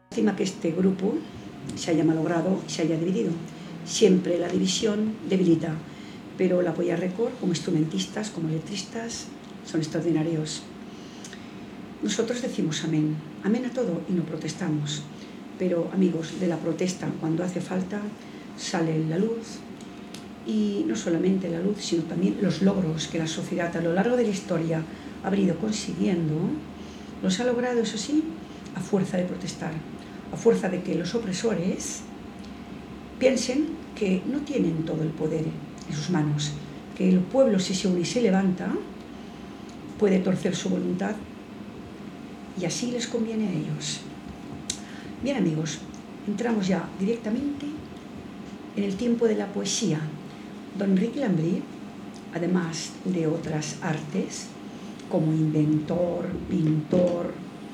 Lástima que este grupo se haya malogrado y se haya dividido. Siempre la división debilita, pero la Polla Record, como instrumentistas, como letristas, son extraordinarios. Nosotros decimos amén, amén a todo y no protestamos, pero amigos, de la protesta cuando hace falta sale la luz, y no solamente la luz, sino también los logros que la sociedad a lo largo de la historia ha venido consiguiendo, los ha logrado, eso sí, a fuerza de protestar, a fuerza de que los opresores piensen que no tienen todo el poder en sus manos, que el pueblo, si se une y se levanta, puede torcer su voluntad y así les conviene a ellos. Bien amigos, entramos ya directamente en el tiempo de la poesía. Don Enrique Lambrí, además de otras artes, como inventor, pintor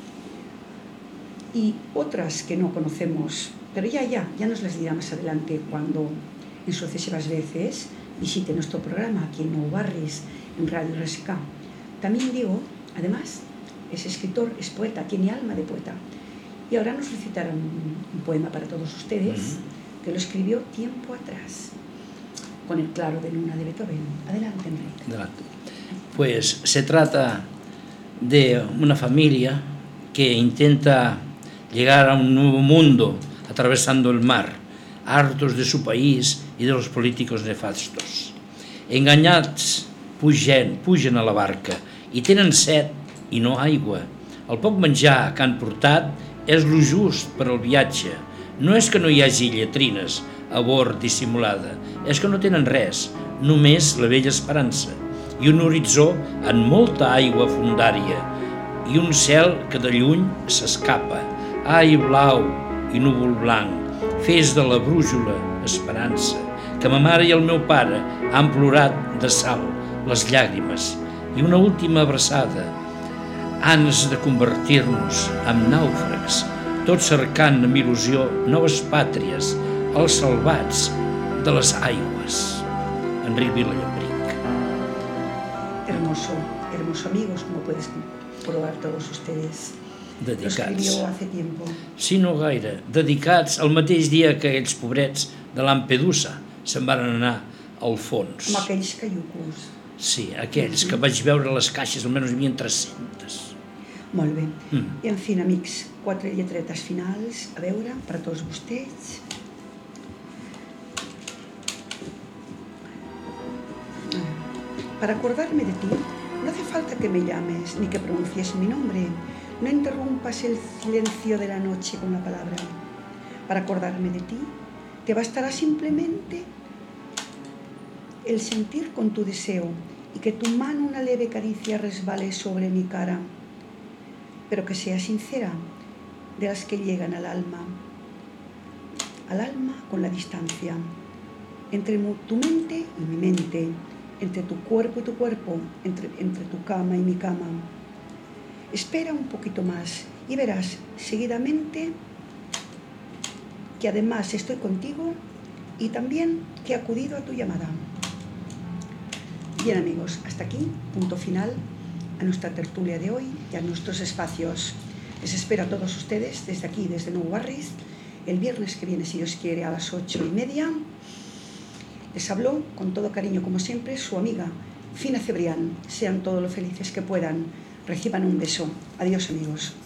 y otras que no conocemos, pero ya nos las dirá más adelante cuando en sucesivas veces visite nuestro programa aquí en Nou Barris, en Radio RSK. También digo, además, es escritor, es poeta, tiene alma de poeta. Y ahora nos recitaron un poema para todos ustedes, que lo escribió tiempo atrás, con el Claro de Luna de Beethoven. Adelante, Enrique. Adelante. Pues se trata de una familia que intenta llegar a un nuevo mundo atravesando el mar, hartos de su país y de los políticos nefastos. Enganyats, pugen a la barca i tenen set i no aigua. El poc menjar que han portat és lo just per al viatge. No és que no hi hagi lletrines a bord dissimulada, és que no tenen res, només la vella esperança i un horitzó en molta aigua fondària i un cel que de lluny s'escapa. Ai, blau i núvol blanc, fes de la brújula esperança, que ma mare i el meu pare han plorat de sal les llàgrimes i una última abraçada, ans de convertir-nos en nàufrags, tots cercant amb il·lusió noves pàtries, els salvats de les aigües. Enric Vila Llambric. Hermoso, hermoso amigos, como puedes probar todos ustedes. Dedicats. Lo escribió hace tiempo. Sí, no gaire. Dedicats el mateix dia que aquells pobrets de Lampedusa se'n van anar al fons. Amb aquells caiucos. Sí, aquells que vaig veure les caixes, almenys hi havia 300. Molt bé. I en fi, amics, 4 lletretes finals, a veure, per a tots vostès. Para acordarme de ti, no hace falta que me llames ni que pronuncies mi nombre. No interrumpas el silencio de la noche con la palabra. Para acordarme de ti, te bastará simplemente el sentir con tu deseo y que tu mano una leve caricia resbale sobre mi cara, pero que sea sincera, de las que llegan al alma con la distancia, entre tu mente y mi mente, entre tu cuerpo y tu cuerpo, entre tu cama y mi cama. Espera un poquito más y verás seguidamente que además estoy contigo y también que he acudido a tu llamada. Bien amigos, hasta aquí, punto final a nuestra tertulia de hoy y a nuestros espacios. Les espero a todos ustedes desde aquí, desde Nou Barris, el viernes que viene, si Dios quiere, a las 8:30. Les habló con todo cariño, como siempre, su amiga Fina Cebrián. Sean todos los felices que puedan. Reciban un beso. Adiós, amigos.